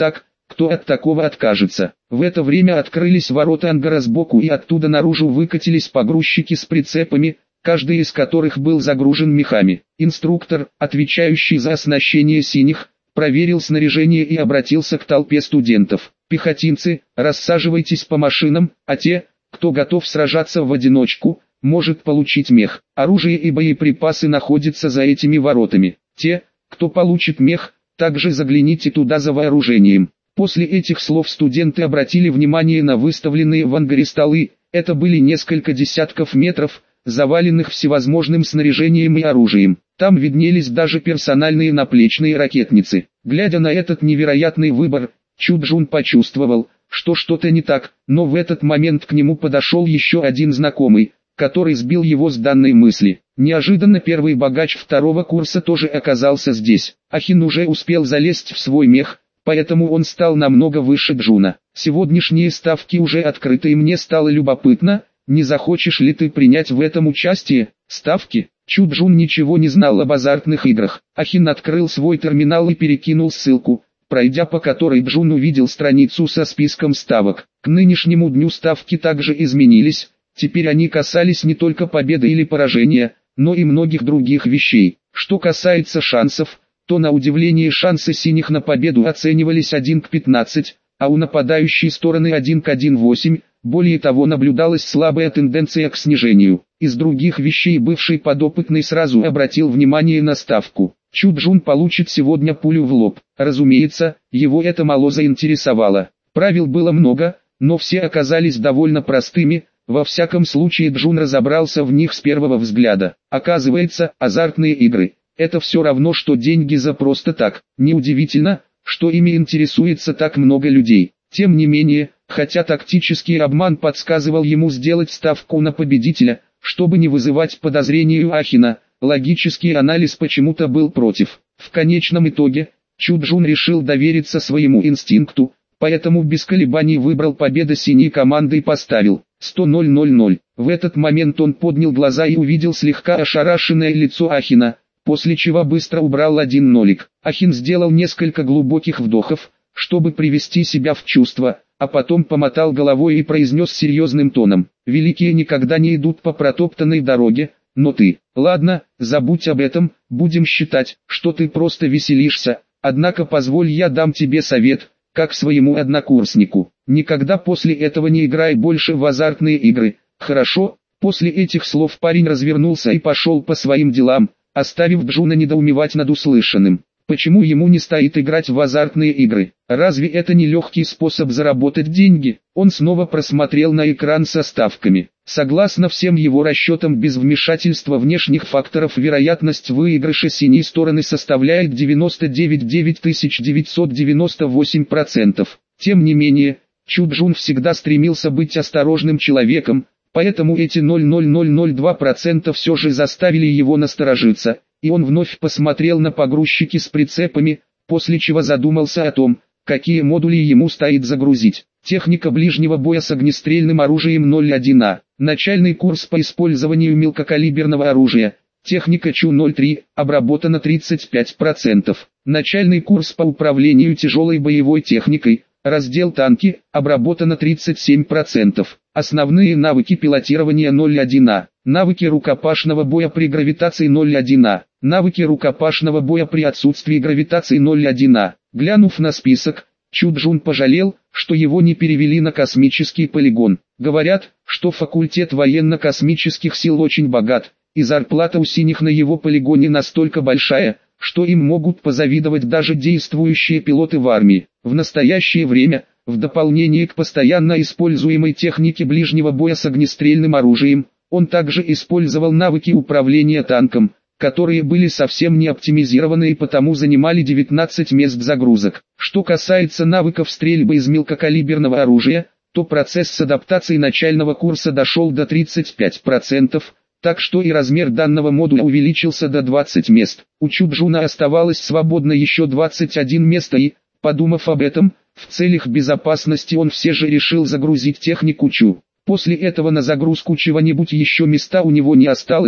S1: кто от такого откажется. В это время открылись ворота ангара сбоку и оттуда наружу выкатились погрузчики с прицепами, каждый из которых был загружен мехами. Инструктор, отвечающий за оснащение синих, проверил снаряжение и обратился к толпе студентов. Пехотинцы, рассаживайтесь по машинам, а те, кто готов сражаться в одиночку, может получить мех. Оружие и боеприпасы находятся за этими воротами. Те, кто получит мех, также загляните туда за вооружением. После этих слов студенты обратили внимание на выставленные в ангаре столы. Это были несколько десятков метров, заваленных всевозможным снаряжением и оружием. Там виднелись даже персональные наплечные ракетницы. Глядя на этот невероятный выбор, Чу Джун почувствовал, что что-то не так, но в этот момент к нему подошел еще один знакомый, который сбил его с данной мысли. Неожиданно первый богач второго курса тоже оказался здесь. Ахин уже успел залезть в свой мех, поэтому он стал намного выше Джуна. Сегодняшние ставки уже открыты и мне стало любопытно, не захочешь ли ты принять в этом участие? Ставки? Чу Джун ничего не знал об азартных играх. Ахин открыл свой терминал и перекинул ссылку, пройдя по которой Джун увидел страницу со списком ставок. К нынешнему дню ставки также изменились, теперь они касались не только победы или поражения, но и многих других вещей. Что касается шансов, то на удивление шансы синих на победу оценивались один к пятнадцати, а у нападающей стороны один к одиннадцати целых восемь десятых. Более того, наблюдалась слабая тенденция к снижению. Из других вещей бывший подопытный сразу обратил внимание на ставку. Чу Джун получит сегодня пулю в лоб. Разумеется, его это мало заинтересовало. Правил было много, но все оказались довольно простыми. Во всяком случае Джун разобрался в них с первого взгляда. Оказывается, азартные игры – это все равно, что деньги за просто так. Неудивительно, что ими интересуется так много людей. Тем не менее, хотя тактический обман подсказывал ему сделать ставку на победителя, чтобы не вызывать подозрений у Ахина, логический анализ почему-то был против. В конечном итоге, Чу Джун решил довериться своему инстинкту, поэтому без колебаний выбрал победу синей команды и поставил сто ноль ноль ноль. В этот момент он поднял глаза и увидел слегка ошарашенное лицо Ахина, после чего быстро убрал один нолик. Ахин сделал несколько глубоких вдохов, чтобы привести себя в чувство, а потом помотал головой и произнес серьезным тоном: «Великие никогда не идут по протоптанной дороге, но ты, ладно, забудь об этом, будем считать, что ты просто веселишься, однако позволь я дам тебе совет, как своему однокурснику, никогда после этого не играй больше в азартные игры, хорошо?» После этих слов парень развернулся и пошел по своим делам, оставив Джуна недоумевать над услышанным. Почему ему не стоит играть в азартные игры? Разве это не легкий способ заработать деньги? Он снова просмотрел на экран со ставками. Согласно всем его расчетам, без вмешательства внешних факторов вероятность выигрыша синей стороны составляет девяносто девять целых девять тысяч девятьсот девяносто восемь процентов. Тем не менее, Чу Джун всегда стремился быть осторожным человеком, поэтому эти ноль целых ноль ноль ноль два процента все же заставили его насторожиться, и он вновь посмотрел на погрузчики с прицепами, после чего задумался о том, какие модули ему стоит загрузить. Техника ближнего боя с огнестрельным оружием ноль один А. Начальный курс по использованию мелкокалиберного оружия. Техника Чу ноль три, обработана тридцать пять процентов. Начальный курс по управлению тяжелой боевой техникой. Раздел танки, обработано тридцать семь процентов. Основные навыки пилотирования ноль один А. Навыки рукопашного боя при гравитации ноль один А. Навыки рукопашного боя при отсутствии гравитации ноль один А. Глянув на список, Чу Джун пожалел, что его не перевели на космический полигон. Говорят, что факультет военно-космических сил очень богат, и зарплата у синих на его полигоне настолько большая, что им могут позавидовать даже действующие пилоты в армии. В настоящее время, в дополнение к постоянно используемой технике ближнего боя с огнестрельным оружием, он также использовал навыки управления танком, которые были совсем не оптимизированы и потому занимали девятнадцать мест загрузок. Что касается навыков стрельбы из мелкокалиберного оружия, то процесс с адаптацией начального курса дошел до тридцати пяти процентов, так что и размер данного модуля увеличился до двадцати мест. У Чу Джуна оставалось свободно еще двадцать одно место и, подумав об этом, в целях безопасности он все же решил загрузить технику Чу. После этого на загрузку чего-нибудь еще места у него не осталось,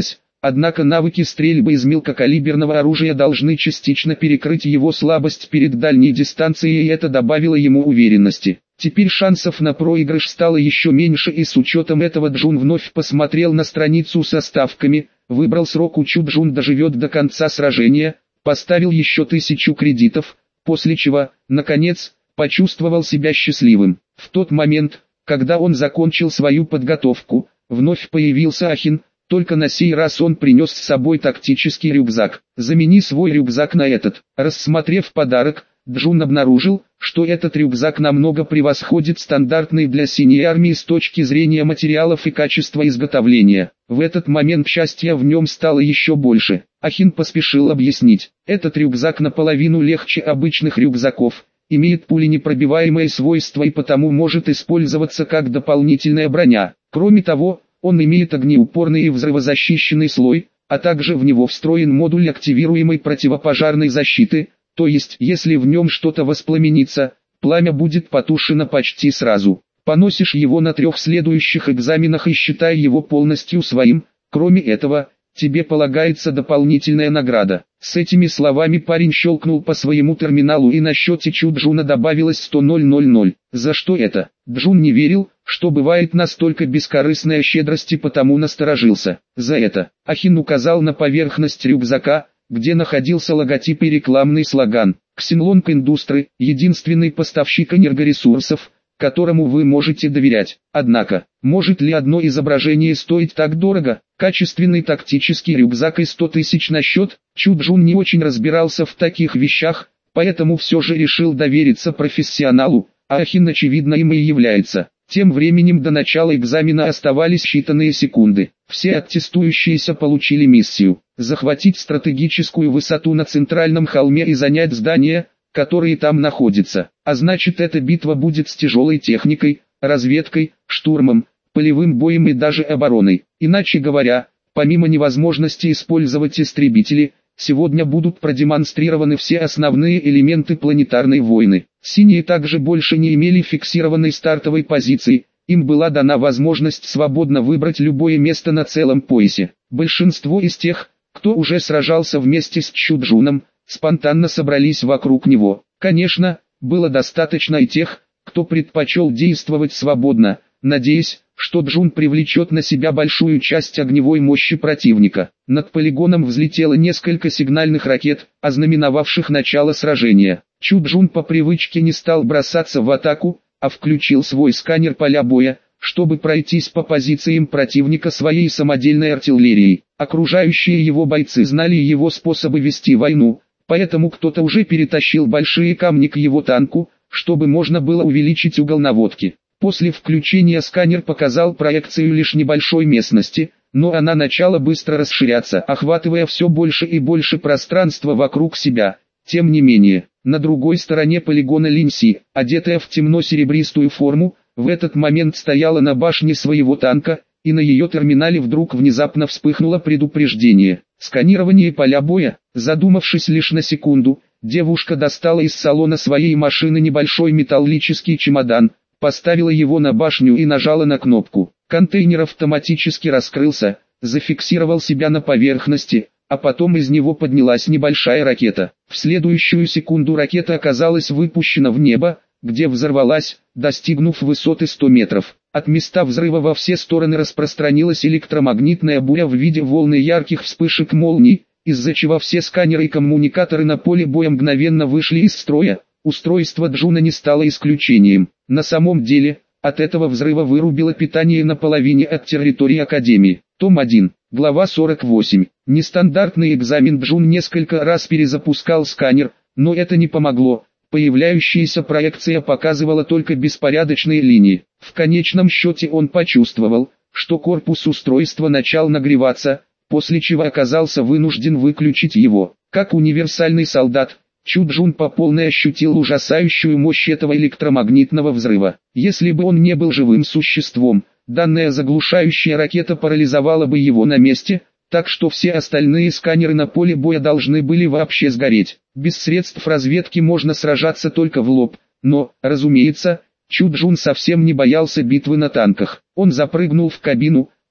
S1: Однако навыки стрельбы из мелкокалиберного оружия должны частично перекрыть его слабость перед дальней дистанцией, и это добавило ему уверенности. Теперь шансов на проигрыш стало еще меньше, и с учетом этого Джун вновь посмотрел на страницу со ставками, выбрал срок, учу Джун доживет до конца сражения, поставил еще тысячу кредитов, после чего, наконец, почувствовал себя счастливым. В тот момент, когда он закончил свою подготовку, вновь появился Ахин, только на сей раз он принес с собой тактический рюкзак. «Замени свой рюкзак на этот». Рассмотрев подарок, Джун обнаружил, что этот рюкзак намного превосходит стандартный для синей армии с точки зрения материалов и качества изготовления. В этот момент счастья в нем стало еще больше. Ахин поспешил объяснить: этот рюкзак наполовину легче обычных рюкзаков, имеет пуленепробиваемые свойства и потому может использоваться как дополнительная броня. Кроме того, он имеет огнеупорный и взрывозащищенный слой, а также в него встроен модуль активируемой противопожарной защиты, то есть если в нем что-то воспламенится, пламя будет потушено почти сразу. Поносишь его на трех следующих экзаменах и считай его полностью своим. Кроме этого, тебе полагается дополнительная награда. С этими словами парень щелкнул по своему терминалу, и на счете Чу Джуна добавилось сто тысяч. За что это? Джун не верил, что бывает настолько бескорыстная щедрость, и потому насторожился. За это. Ахин указал на поверхность рюкзака, где находился логотип и рекламный слоган. Ксенлонг Индустры – единственный поставщик энергоресурсов, которому вы можете доверять. Однако, может ли одно изображение стоить так дорого? Качественный тактический рюкзак и сто тысяч на счет? Чу Джун не очень разбирался в таких вещах, поэтому все же решил довериться профессионалу, а Ахин очевидно им и является. Тем временем до начала экзамена оставались считанные секунды. Все аттестующиеся получили миссию – захватить стратегическую высоту на центральном холме и занять здания, которые там находятся. А значит, эта битва будет с тяжелой техникой, разведкой, штурмом, полевым боем и даже обороной. Иначе говоря, помимо невозможности использовать истребители, сегодня будут продемонстрированы все основные элементы планетарной войны. Синие также больше не имели фиксированной стартовой позиции, им была дана возможность свободно выбрать любое место на целом поясе. Большинство из тех, кто уже сражался вместе с Чу Джуном, спонтанно собрались вокруг него. Конечно, было достаточно и тех, кто предпочел действовать свободно, надеясь, что Джун привлечет на себя большую часть огневой мощи противника. Над полигоном взлетело несколько сигнальных ракет, ознаменовавших начало сражения. Чу Джун по привычке не стал бросаться в атаку, а включил свой сканер поля боя, чтобы пройтись по позициям противника своей самодельной артиллерией. Окружающие его бойцы знали его способы вести войну, поэтому кто-то уже перетащил большие камни к его танку, чтобы можно было увеличить угол наводки. После включения сканер показал проекцию лишь небольшой местности, но она начала быстро расширяться, охватывая все больше и больше пространства вокруг себя. Тем не менее, на другой стороне полигона Линси, одетая в темно-серебристую форму, в этот момент стояла на башне своего танка, и на ее терминале вдруг внезапно вспыхнуло предупреждение. Сканирование поля боя. Задумавшись лишь на секунду, девушка достала из салона своей машины небольшой металлический чемодан, поставила его на башню и нажала на кнопку. Контейнер автоматически раскрылся, зафиксировал себя на поверхности, а потом из него поднялась небольшая ракета. В следующую секунду ракета оказалась выпущена в небо, где взорвалась, достигнув высоты сто метров. От места взрыва во все стороны распространилась электромагнитная буря в виде волны ярких вспышек молний, из-за чего все сканеры и коммуникаторы на поле боя мгновенно вышли из строя. Устройство Джуна не стало исключением. На самом деле, от этого взрыва вырубило питание на половине от территории Академии. Том один, глава сорок восемь. Нестандартный экзамен. Джун несколько раз перезапускал сканер, но это не помогло. Появляющаяся проекция показывала только беспорядочные линии. В конечном счете он почувствовал, что корпус устройства начал нагреваться, после чего оказался вынужден выключить его. Как универсальный солдат, Чу Джун по полной ощутил ужасающую мощь этого электромагнитного взрыва. Если бы он не был живым существом, данная заглушающая ракета парализовала бы его на месте, так что все остальные сканеры на поле боя должны были вообще сгореть. Без средств разведки можно сражаться только в лоб, но, разумеется, Чу Джун совсем не боялся битвы на танках. Он запрыгнул в кабину,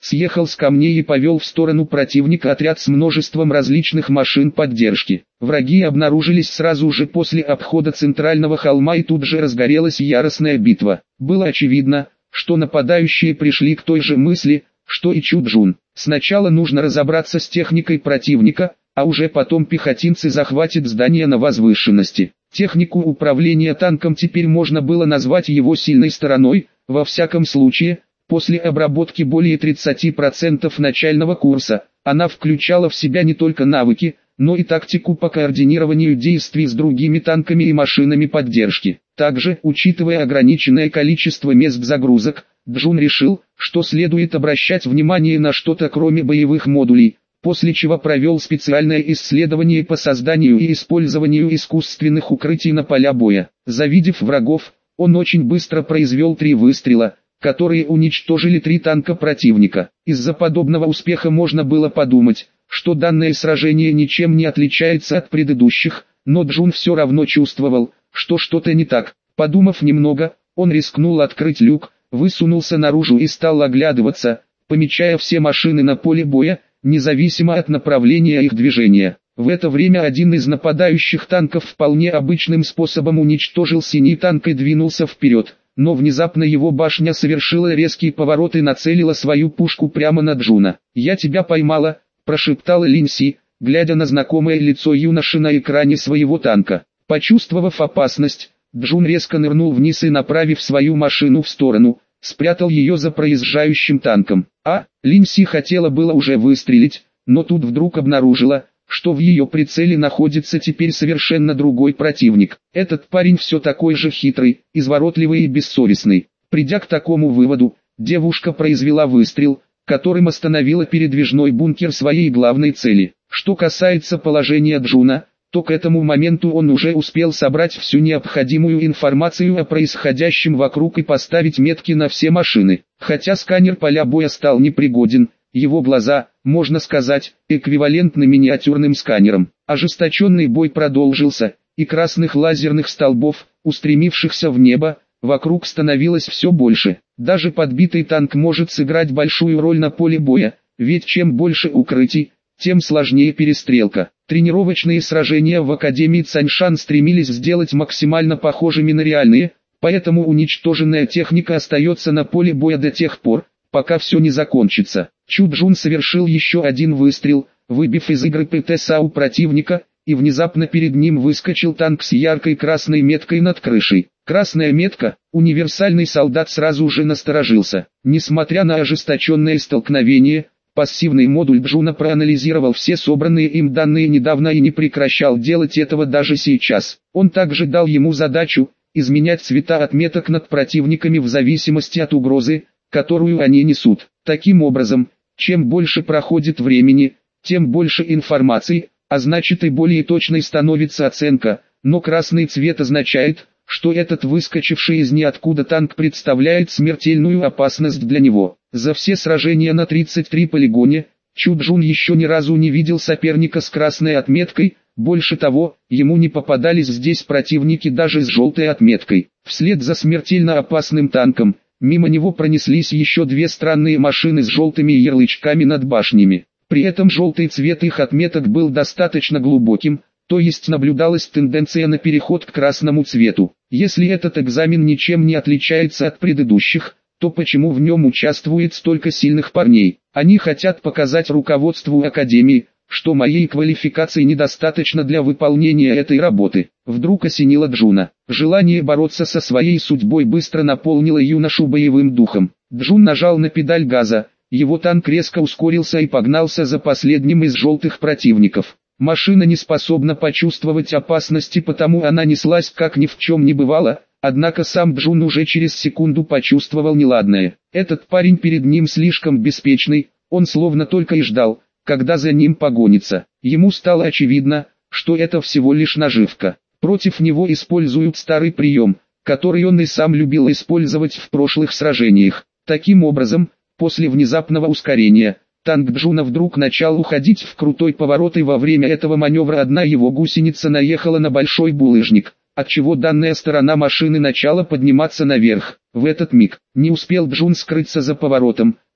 S1: съехал с камней и повел в сторону противника отряд с множеством различных машин поддержки. Враги обнаружились сразу же после обхода центрального холма, и тут же разгорелась яростная битва. Было очевидно, что нападающие пришли к той же мысли, что и Чуджун. Сначала нужно разобраться с техникой противника, а уже потом пехотинцы захватят здание на возвышенности. Технику управления танком теперь можно было назвать его сильной стороной, во всяком случае, после обработки более тридцати процентов начального курса, она включала в себя не только навыки, но и тактику по координированию действий с другими танками и машинами поддержки. Также, учитывая ограниченное количество мест загрузок, Джун решил, что следует обращать внимание на что-то кроме боевых модулей, после чего провел специальное исследование по созданию и использованию искусственных укрытий на поля боя. Завидев врагов, он очень быстро произвел три выстрела, которые уничтожили три танка противника. Из-за подобного успеха можно было подумать, что данное сражение ничем не отличается от предыдущих, но Джун все равно чувствовал, что что-то не так. Подумав немного, он рискнул открыть люк, высунулся наружу и стал оглядываться, помечая все машины на поле боя, независимо от направления их движения. В это время один из нападающих танков вполне обычным способом уничтожил синий танк и двинулся вперед, но внезапно его башня совершила резкий поворот и нацелила свою пушку прямо на Джуна. «Я тебя поймала», – прошептала Линси, глядя на знакомое лицо юноши на экране своего танка. Почувствовав опасность, Джун резко нырнул вниз и, направив свою машину в сторону, спрятал ее за проезжающим танком. А, Линси хотела было уже выстрелить, но тут вдруг обнаружила, что в ее прицеле находится теперь совершенно другой противник. Этот парень все такой же хитрый, изворотливый и бессовестный. Придя к такому выводу, девушка произвела выстрел, которым остановила передвижной бункер своей главной цели. Что касается положения Джуна, то к этому моменту он уже успел собрать всю необходимую информацию о происходящем вокруг и поставить метки на все машины. Хотя сканер поля боя стал непригоден, его глаза, можно сказать, эквивалентны миниатюрным сканерам. Ожесточенный бой продолжился, и красных лазерных столбов, устремившихся в небо, вокруг становилось все больше. Даже подбитый танк может сыграть большую роль на поле боя, ведь чем больше укрытий, тем сложнее перестрелка. Тренировочные сражения в Академии Цаньшан стремились сделать максимально похожими на реальные, поэтому уничтоженная техника остается на поле боя до тех пор, пока все не закончится. Чуджун совершил еще один выстрел, выбив из игры ПТСА у противника, и внезапно перед ним выскочил танк с яркой красной меткой над крышей. Красная метка, универсальный солдат сразу же насторожился. Несмотря на ожесточенное столкновение, пассивный модуль Джуна проанализировал все собранные им данные недавно и не прекращал делать этого даже сейчас. Он также дал ему задачу изменять цвета отметок над противниками в зависимости от угрозы, которую они несут. Таким образом, чем больше проходит времени, тем больше информации, а значит и более точной становится оценка, но красный цвет означает, что этот выскочивший из ниоткуда танк представляет смертельную опасность для него. За все сражения на тридцать три полигоне, Чуджун еще ни разу не видел соперника с красной отметкой, больше того, ему не попадались здесь противники даже с желтой отметкой. Вслед за смертельно опасным танком, мимо него пронеслись еще две странные машины с желтыми ярлычками над башнями. При этом желтый цвет их отметок был достаточно глубоким, то есть наблюдалась тенденция на переход к красному цвету. Если этот экзамен ничем не отличается от предыдущих, то почему в нем участвует столько сильных парней? Они хотят показать руководству Академии, что моей квалификации недостаточно для выполнения этой работы. Вдруг осенило Джуна. Желание бороться со своей судьбой быстро наполнило юношу боевым духом. Джун нажал на педаль газа, его танк резко ускорился и погнался за последним из желтых противников. Машина не способна почувствовать опасности, потому она неслась как ни в чем не бывало, однако сам Джун уже через секунду почувствовал неладное. Этот парень перед ним слишком беспечный, он словно только и ждал, когда за ним погонится. Ему стало очевидно, что это всего лишь наживка. Против него используют старый прием, который он и сам любил использовать в прошлых сражениях. Таким образом, после внезапного ускорения, танк Джуна вдруг начал уходить в крутой поворот, и во время этого маневра одна его гусеница наехала на большой булыжник, отчего данная сторона машины начала подниматься наверх. В этот миг не успел Джун скрыться за поворотом,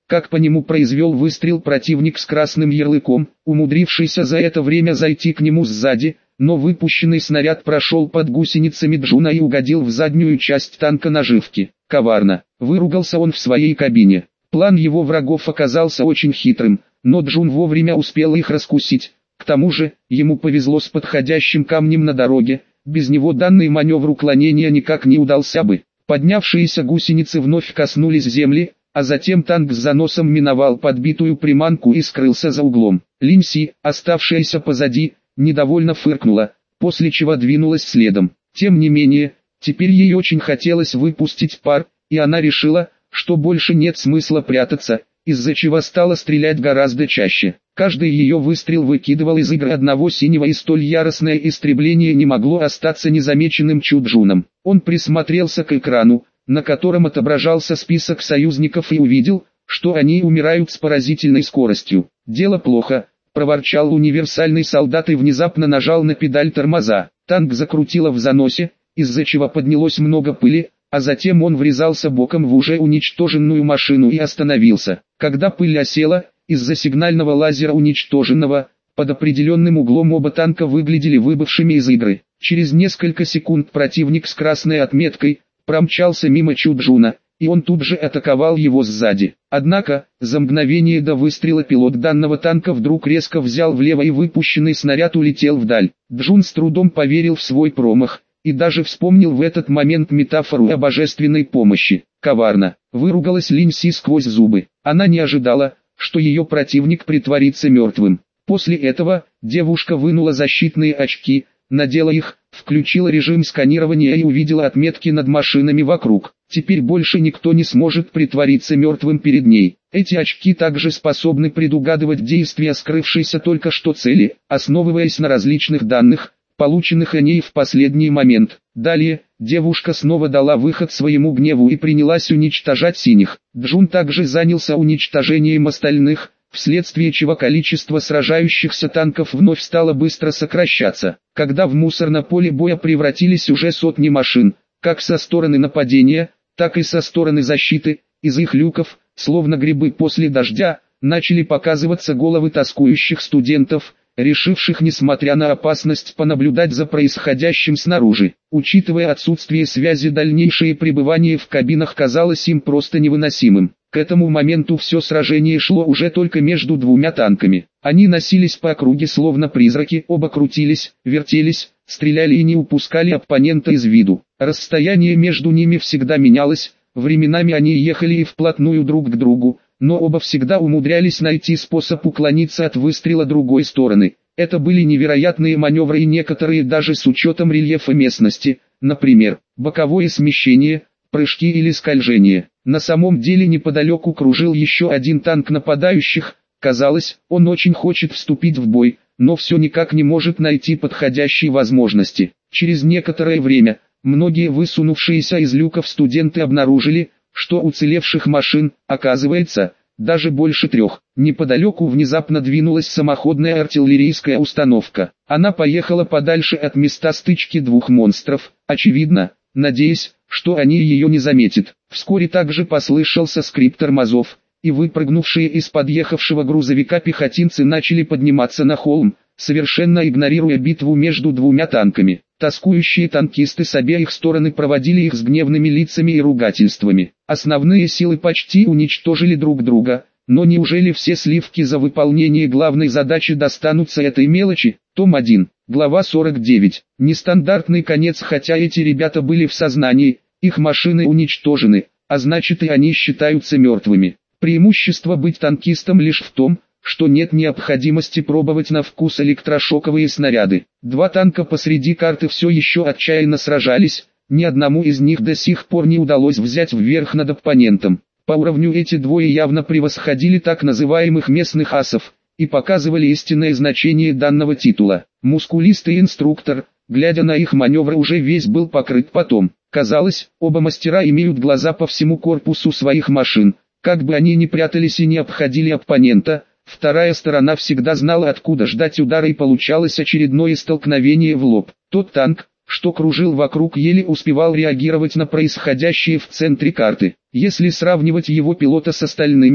S1: как по нему произвел выстрел противник с красным ярлыком, умудрившийся за это время зайти к нему сзади, но выпущенный снаряд прошел под гусеницами Джуна и угодил в заднюю часть танка наживки. Коварно, выругался он в своей кабине. План его врагов оказался очень хитрым, но Джун вовремя успел их раскусить. К тому же, ему повезло с подходящим камнем на дороге, без него данный маневр уклонения никак не удался бы. Поднявшиеся гусеницы вновь коснулись земли, а затем танк с заносом миновал подбитую приманку и скрылся за углом. Линси, оставшаяся позади, недовольно фыркнула, после чего двинулась следом. Тем не менее, теперь ей очень хотелось выпустить пар, и она решила, что больше нет смысла прятаться, из-за чего стала стрелять гораздо чаще. Каждый ее выстрел выкидывал из игры одного синего, и столь яростное истребление не могло остаться незамеченным Чуджуном. Он присмотрелся к экрану, на котором отображался список союзников, и увидел, что они умирают с поразительной скоростью. «Дело плохо», — проворчал универсальный солдат и внезапно нажал на педаль тормоза. Танк закрутило в заносе, из-за чего поднялось много пыли, а затем он врезался боком в уже уничтоженную машину и остановился. Когда пыль осела, из-за сигнального лазера уничтоженного, под определенным углом оба танка выглядели выбывшими из игры. Через несколько секунд противник с красной отметкой промчался мимо Чуджуна, и он тут же атаковал его сзади. Однако, за мгновение до выстрела пилот данного танка вдруг резко взял влево, и выпущенный снаряд улетел вдаль. Джун с трудом поверил в свой промах, и даже вспомнил в этот момент метафору о божественной помощи. «Коварно», — выругалась Линси сквозь зубы. Она не ожидала, что ее противник притворится мертвым. После этого, девушка вынула защитные очки, надела их, включила режим сканирования и увидела отметки над машинами вокруг. Теперь больше никто не сможет притвориться мертвым перед ней. Эти очки также способны предугадывать действия скрывшейся только что цели, основываясь на различных данных, полученных о ней в последний момент. Далее, девушка снова дала выход своему гневу и принялась уничтожать синих. Джун также занялся уничтожением остальных, вследствие чего количество сражающихся танков вновь стало быстро сокращаться. Когда в мусор на поле боя превратились уже сотни машин, как со стороны нападения, так и со стороны защиты, из их люков, словно грибы после дождя, начали показываться головы тоскующих студентов, решивших, несмотря на опасность, понаблюдать за происходящим снаружи. Учитывая отсутствие связи, дальнейшее пребывание в кабинах казалось им просто невыносимым. К этому моменту все сражение шло уже только между двумя танками. Они носились по округе словно призраки, оба крутились, вертелись, стреляли и не упускали оппонента из виду. Расстояние между ними всегда менялось, временами они ехали и вплотную друг к другу, но оба всегда умудрялись найти способ уклониться от выстрела другой стороны. Это были невероятные маневры, и некоторые даже с учетом рельефа местности, например, боковое смещение, прыжки или скольжение. На самом деле неподалеку кружил еще один танк нападающих. Казалось, он очень хочет вступить в бой, но все никак не может найти подходящей возможности. Через некоторое время, многие высунувшиеся из люков студенты обнаружили, что уцелевших машин, оказывается, даже больше трех. Неподалеку внезапно двинулась самоходная артиллерийская установка. Она поехала подальше от места стычки двух монстров, очевидно, надеясь, что они ее не заметят. Вскоре также послышался скрип тормозов, и выпрыгнувшие из подъехавшего грузовика пехотинцы начали подниматься на холм, совершенно игнорируя битву между двумя танками. Тоскующие танкисты с обеих сторон проводили их с гневными лицами и ругательствами. Основные силы почти уничтожили друг друга, но неужели все сливки за выполнение главной задачи достанутся этой мелочи? Том один, глава сорок девять. Нестандартный конец. Хотя эти ребята были в сознании, их машины уничтожены, а значит и они считаются мертвыми. Преимущество быть танкистом лишь в том, что нет необходимости пробовать на вкус электрошоковые снаряды. Два танка посреди карты все еще отчаянно сражались, ни одному из них до сих пор не удалось взять вверх над оппонентом. По уровню эти двое явно превосходили так называемых местных асов, и показывали истинное значение данного титула. Мускулистый инструктор, глядя на их маневры, уже весь был покрыт потом. Казалось, оба мастера имеют глаза по всему корпусу своих машин, как бы они ни прятались и не обходили оппонента. Вторая сторона всегда знала, откуда ждать удара, и получалось очередное столкновение в лоб. Тот танк, что кружил вокруг, еле успевал реагировать на происходящее в центре карты. Если сравнивать его пилота с остальными,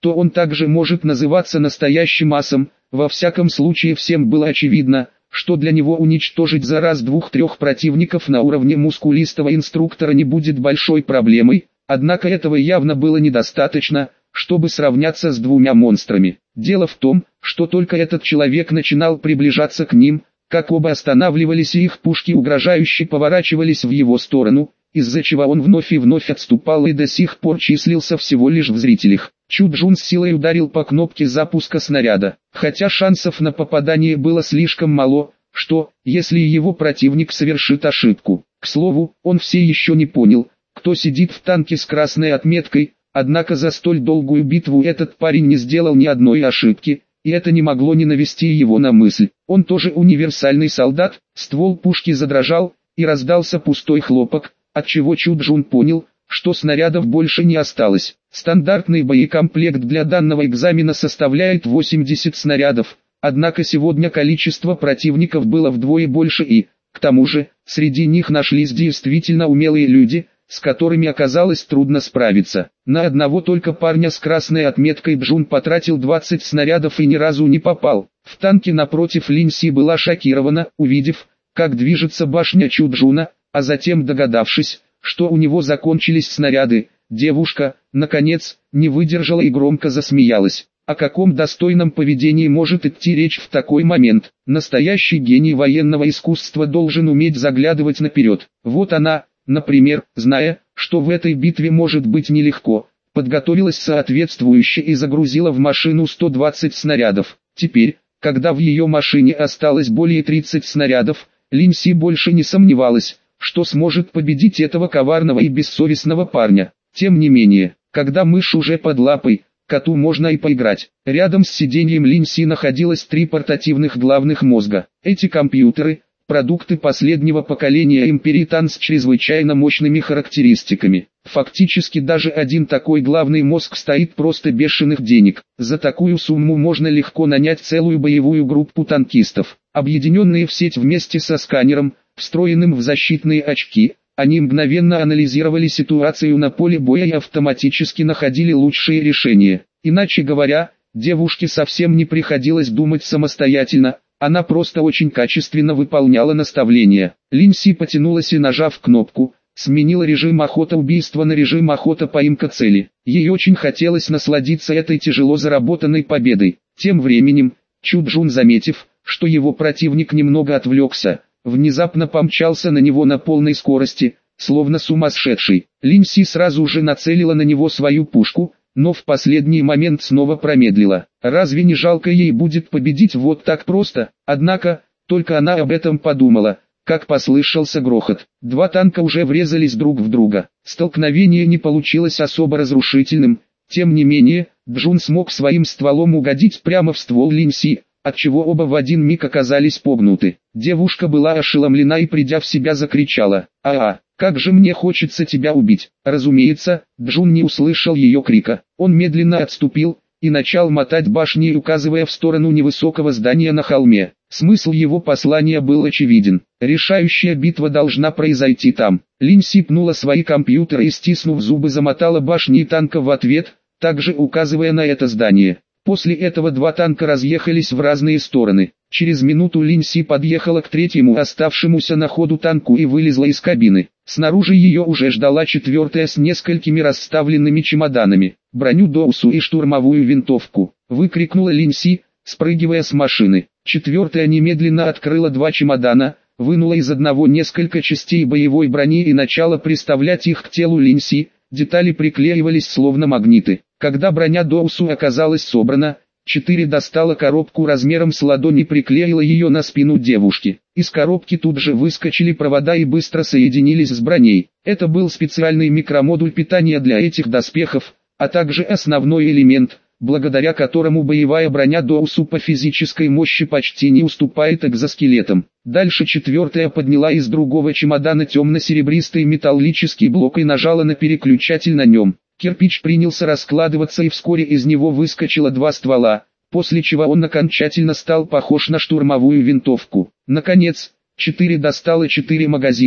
S1: то он также может называться настоящим асом. Во всяком случае всем было очевидно, что для него уничтожить за раз двух-трех противников на уровне мускулистого инструктора не будет большой проблемой, однако этого явно было недостаточно, чтобы сравняться с двумя монстрами. Дело в том, что только этот человек начинал приближаться к ним, как оба останавливались и их пушки угрожающе поворачивались в его сторону, из-за чего он вновь и вновь отступал и до сих пор числился всего лишь в зрителях. Чу Джун с силой ударил по кнопке запуска снаряда, хотя шансов на попадание было слишком мало, что, если его противник совершит ошибку. К слову, он все еще не понял, кто сидит в танке с красной отметкой, однако за столь долгую битву этот парень не сделал ни одной ошибки, и это не могло не навести его на мысль. Он тоже универсальный солдат. Ствол пушки задрожал, и раздался пустой хлопок, отчего Чу Джун понял, что снарядов больше не осталось. Стандартный боекомплект для данного экзамена составляет восемьдесят снарядов, однако сегодня количество противников было вдвое больше и, к тому же, среди них нашлись действительно умелые люди, с которыми оказалось трудно справиться. На одного только парня с красной отметкой Джун потратил двадцать снарядов и ни разу не попал. В танке напротив Линь Си была шокирована, увидев, как движется башня Чу Джуна, а затем догадавшись, что у него закончились снаряды. Девушка, наконец, не выдержала и громко засмеялась. О каком достойном поведении может идти речь в такой момент? Настоящий гений военного искусства должен уметь заглядывать наперед. Вот она, например, зная, что в этой битве может быть нелегко, подготовилась соответствующе и загрузила в машину сто двадцать снарядов. Теперь, когда в ее машине осталось более тридцати снарядов, Линь Си больше не сомневалась, что сможет победить этого коварного и бессовестного парня. Тем не менее, когда мышь уже под лапой, коту можно и поиграть. Рядом с сиденьем Линь Си находилось три портативных главных мозга. Эти компьютеры – продукты последнего поколения Империтан с чрезвычайно мощными характеристиками. Фактически даже один такой главный мозг стоит просто бешеных денег. За такую сумму можно легко нанять целую боевую группу танкистов. Объединенные в сеть вместе со сканером, встроенным в защитные очки, они мгновенно анализировали ситуацию на поле боя и автоматически находили лучшие решения. Иначе говоря, девушке совсем не приходилось думать самостоятельно, она просто очень качественно выполняла наставления. Линь Си потянулась и, нажав кнопку, сменила режим охота-убийство на режим охота-поимка цели. Ей очень хотелось насладиться этой тяжело заработанной победой. Тем временем, Чу Джун, заметив, что его противник немного отвлекся, внезапно помчался на него на полной скорости, словно сумасшедший. Линь Си сразу же нацелила на него свою пушку, но в последний момент снова промедлила. Разве не жалко ей будет победить вот так просто? Однако, только она об этом подумала, как послышался грохот. Два танка уже врезались друг в друга. Столкновение не получилось особо разрушительным, тем не менее, Джун смог своим стволом угодить прямо в ствол Линь Си, отчего оба в один миг оказались погнуты. Девушка была ошеломлена и, придя в себя, закричала: «А-а, как же мне хочется тебя убить!» Разумеется, Джун не услышал ее крика. Он медленно отступил и начал мотать башней, указывая в сторону невысокого здания на холме. Смысл его послания был очевиден. Решающая битва должна произойти там. Линь Си пнула свои компьютеры и, стиснув зубы, замотала башни танка в ответ, также указывая на это здание. После этого два танка разъехались в разные стороны. Через минуту Линь Си подъехала к третьему оставшемуся на ходу танку и вылезла из кабины. Снаружи ее уже ждала четвертая с несколькими расставленными чемоданами, броню Доусу и штурмовую винтовку. Выкрикнула Линь Си, спрыгивая с машины. Четвертая немедленно открыла два чемодана, вынула из одного несколько частей боевой брони и начала приставлять их к телу Линь Си. Детали приклеивались словно магниты. Когда броня Доусу оказалась собрана, четыре достала коробку размером с ладонь и приклеила ее на спину девушки. Из коробки тут же выскочили провода и быстро соединились с броней. Это был специальный микромодуль питания для этих доспехов, а также основной элемент, благодаря которому боевая броня Доусу по физической мощи почти не уступает экзоскелетам. Дальше четвертая подняла из другого чемодана темно-серебристый металлический блок и нажала на переключатель на нем. Кирпич принялся раскладываться, и вскоре из него выскочило два ствола, после чего он окончательно стал похож на штурмовую винтовку. Наконец, четыре достало четыре магазина,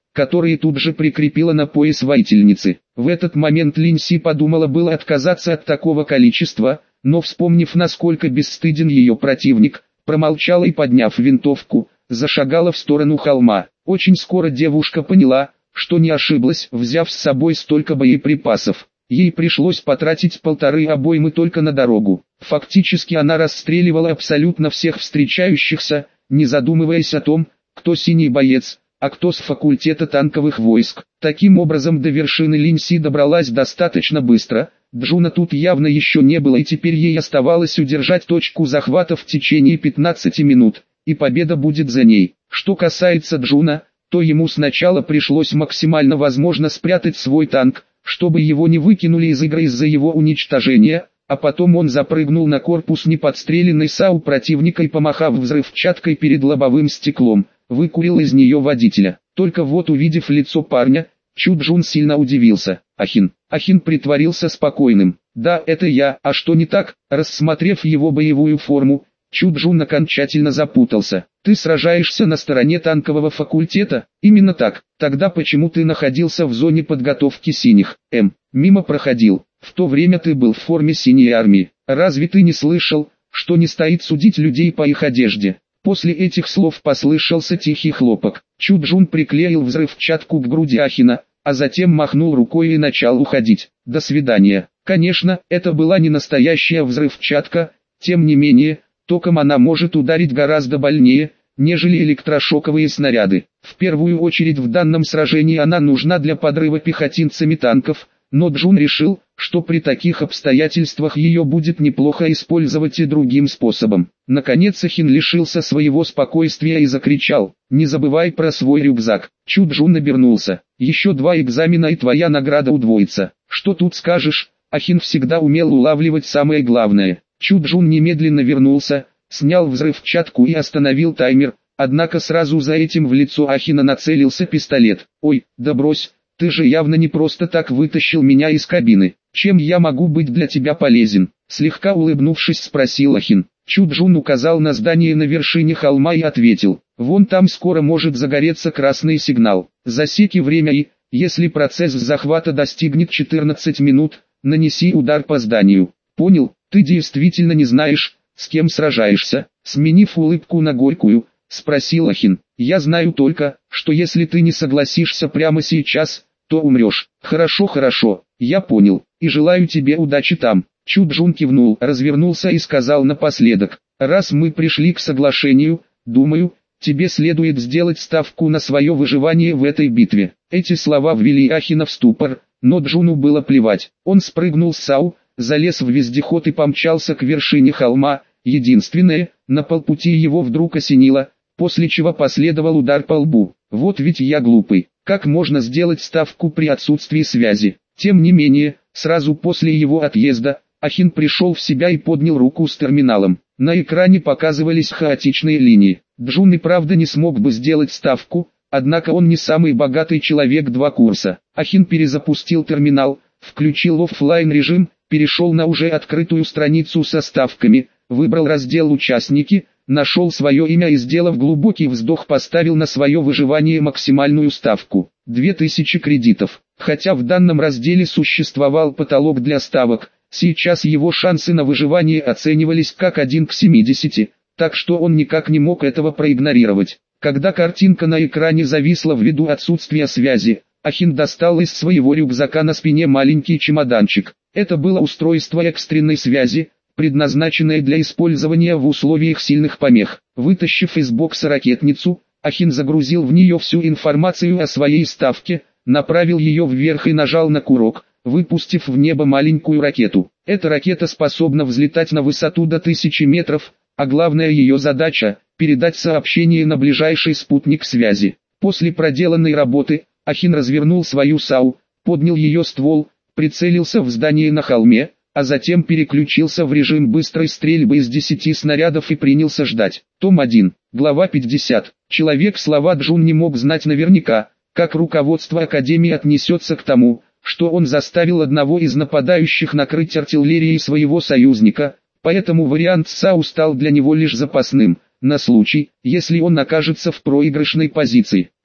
S1: которые тут же прикрепила на пояс воительницы. В этот момент Линси подумала было отказаться от такого количества, но вспомнив, насколько бесстыден ее противник, промолчала и, подняв винтовку, зашагала в сторону холма. Очень скоро девушка поняла, что не ошиблась, взяв с собой столько боеприпасов. Ей пришлось потратить полторы обоймы только на дорогу. Фактически она расстреливала абсолютно всех встречающихся, не задумываясь о том, кто синий боец, а кто с факультета танковых войск. Таким образом, до вершины Линси добралась достаточно быстро. Джуна тут явно еще не было, и теперь ей оставалось удержать точку захвата в течение пятнадцати минут, и победа будет за ней. Что касается Джуна, то ему сначала пришлось максимально возможно спрятать свой танк, чтобы его не выкинули из игры из-за его уничтожения, а потом он запрыгнул на корпус неподстреленной САУ противника и, помахав взрывчаткой перед лобовым стеклом, выкурил из нее водителя. Только вот, увидев лицо парня, Чу Джун сильно удивился. Ахин. Ахин притворился спокойным. «Да, это я, а что не так?» Рассмотрев его боевую форму, Чу Джун окончательно запутался. «Ты сражаешься на стороне танкового факультета?» «Именно так. Тогда почему ты находился в зоне подготовки синих?» «Эм, мимо проходил. В то время ты был в форме синей армии. Разве ты не слышал, что не стоит судить людей по их одежде?» После этих слов послышался тихий хлопок. Чу Джун приклеил взрывчатку к груди Ахина, а затем махнул рукой и начал уходить. «До свидания». Конечно, это была не настоящая взрывчатка, тем не менее, током она может ударить гораздо больнее, нежели электрошоковые снаряды. В первую очередь в данном сражении она нужна для подрыва пехотинцами танков, но Джун решил, что при таких обстоятельствах ее будет неплохо использовать и другим способом. Наконец Ахин лишился своего спокойствия и закричал: «Не забывай про свой рюкзак». Чу Джун обернулся. «Еще два экзамена и твоя награда удвоится». «Что тут скажешь?» Ахин всегда умел улавливать самое главное. Чу Джун немедленно вернулся, снял взрывчатку и остановил таймер, однако сразу за этим в лицо Ахина нацелился пистолет. «Ой, да брось, ты же явно не просто так вытащил меня из кабины. Чем я могу быть для тебя полезен?» Слегка улыбнувшись, спросил Ахин. Чу Джун указал на здание на вершине холма и ответил: «Вон там скоро может загореться красный сигнал. Засеки время и, если процесс захвата достигнет четырнадцати минут, нанеси удар по зданию». «Понял, ты действительно не знаешь, с кем сражаешься?» Сменив улыбку на горькую, спросил Ахин. «Я знаю только, что если ты не согласишься прямо сейчас, то умрешь». «Хорошо, хорошо, я понял, и желаю тебе удачи там». Чу Джун кивнул, развернулся и сказал напоследок: «Раз мы пришли к соглашению, думаю, тебе следует сделать ставку на свое выживание в этой битве». Эти слова ввели Ахина в ступор, но Джуну было плевать. Он спрыгнул с САУ, залез в вездеход и помчался к вершине холма. Единственное, на полпути его вдруг осенило, после чего последовал удар по лбу. «Вот ведь я глупый, как можно сделать ставку при отсутствии связи?» Тем не менее, сразу после его отъезда, Ахин пришел в себя и поднял руку с терминалом. На экране показывались хаотичные линии. Джун и правда не смог бы сделать ставку, однако он не самый богатый человек два курса. Ахин перезапустил терминал, включил оффлайн режим, перешел на уже открытую страницу со ставками, выбрал раздел «Участники», нашел свое имя и, сделав глубокий вздох, поставил на свое выживание максимальную ставку – две тысячи кредитов. Хотя в данном разделе существовал потолок для ставок, сейчас его шансы на выживание оценивались как один к семидесяти, так что он никак не мог этого проигнорировать. Когда картинка на экране зависла ввиду отсутствия связи, Ахин достал из своего рюкзака на спине маленький чемоданчик. Это было устройство экстренной связи, предназначенное для использования в условиях сильных помех. Вытащив из бокса ракетницу, Ахин загрузил в нее всю информацию о своей ставке, направил ее вверх и нажал на курок, выпустив в небо маленькую ракету. Эта ракета способна взлетать на высоту до тысячи метров, а главная ее задача – передать сообщение на ближайший спутник связи. После проделанной работы, Ахин развернул свою САУ, поднял ее ствол, прицелился в здание на холме, а затем переключился в режим быстрой стрельбы из десяти снарядов и принялся ждать. Том один, глава пятьдесят. Человек-слова Джун не мог знать наверняка, как руководство Академии отнесется к тому, что он заставил одного из нападающих накрыть артиллерией своего союзника, поэтому вариант САУ стал для него лишь запасным, на случай, если он окажется в проигрышной позиции.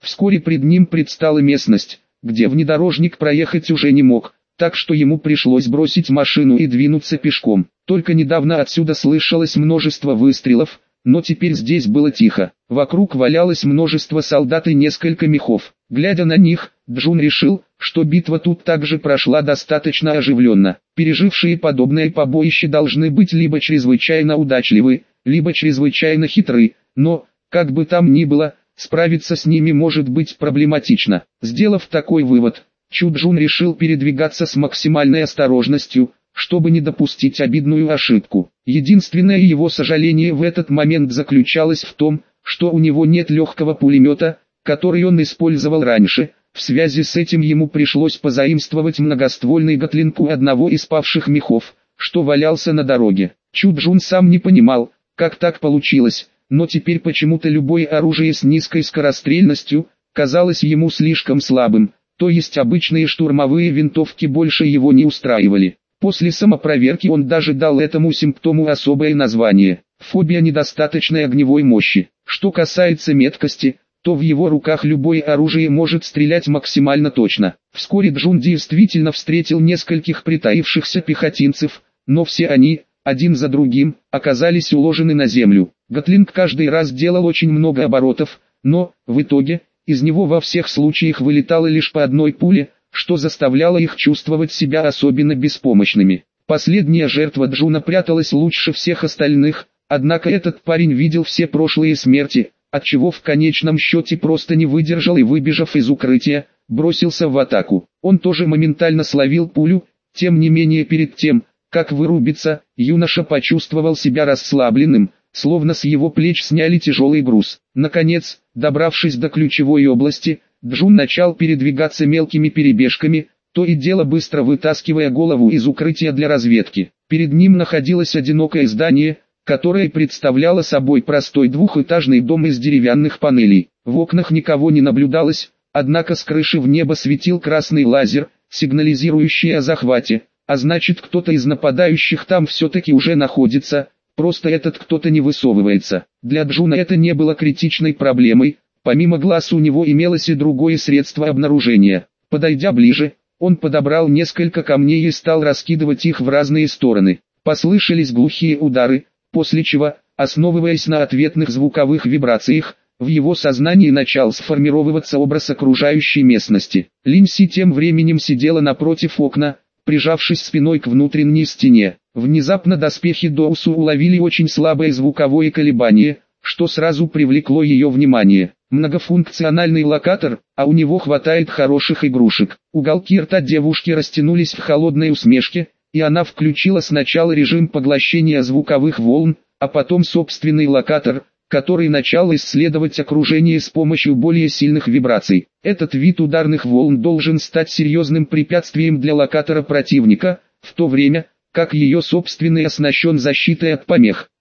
S1: Вскоре пред ним предстала местность, где внедорожник проехать уже не мог, так что ему пришлось бросить машину и двинуться пешком. Только недавно отсюда слышалось множество выстрелов, но теперь здесь было тихо. Вокруг валялось множество солдат и несколько мехов. Глядя на них, Джун решил, что битва тут также прошла достаточно оживленно. Пережившие подобное побоище должны быть либо чрезвычайно удачливы, либо чрезвычайно хитры, но, как бы там ни было, справиться с ними может быть проблематично. Сделав такой вывод, Чу Джун решил передвигаться с максимальной осторожностью, чтобы не допустить обидную ошибку. Единственное его сожаление в этот момент заключалось в том, что у него нет легкого пулемета, который он использовал раньше. В связи с этим ему пришлось позаимствовать многоствольный гатлинг у одного из павших мехов, что валялся на дороге. Чу Джун сам не понимал, как так получилось, но теперь почему-то любое оружие с низкой скорострельностью казалось ему слишком слабым, то есть обычные штурмовые винтовки больше его не устраивали. После самопроверки он даже дал этому симптому особое название – фобия недостаточной огневой мощи. Что касается меткости, то в его руках любое оружие может стрелять максимально точно. Вскоре Джун действительно встретил нескольких притаившихся пехотинцев, но все они, один за другим, оказались уложены на землю. Гатлинг каждый раз делал очень много оборотов, но, в итоге, из него во всех случаях вылетало лишь по одной пуле, что заставляло их чувствовать себя особенно беспомощными. Последняя жертва Джуна пряталась лучше всех остальных, однако этот парень видел все прошлые смерти, отчего в конечном счете просто не выдержал и, выбежав из укрытия, бросился в атаку. Он тоже моментально словил пулю, тем не менее перед тем, как вырубиться, юноша почувствовал себя расслабленным, словно с его плеч сняли тяжелый груз. Наконец, добравшись до ключевой области, Джун начал передвигаться мелкими перебежками, то и дело быстро вытаскивая голову из укрытия для разведки. Перед ним находилось одинокое здание, которое представляло собой простой двухэтажный дом из деревянных панелей. В окнах никого не наблюдалось, однако с крыши в небо светил красный лазер, сигнализирующий о захвате, а значит, кто-то из нападающих там все-таки уже находится, просто этот кто-то не высовывается. Для Джуна это не было критичной проблемой. Помимо глаз у него имелось и другое средство обнаружения. Подойдя ближе, он подобрал несколько камней и стал раскидывать их в разные стороны. Послышались глухие удары, после чего, основываясь на ответных звуковых вибрациях, в его сознании начал сформировываться образ окружающей местности. Линси тем временем сидела напротив окна, прижавшись спиной к внутренней стене. Внезапно доспехи Доусу уловили очень слабое звуковое колебание, что сразу привлекло ее внимание. Многофункциональный локатор, а у него хватает хороших игрушек. Уголки рта девушки растянулись в холодной усмешке, и она включила сначала режим поглощения звуковых волн, а потом собственный локатор, который начал исследовать окружение с помощью более сильных вибраций. Этот вид ударных волн должен стать серьезным препятствием для локатора противника, в то время, как ее собственный оснащен защитой от помех.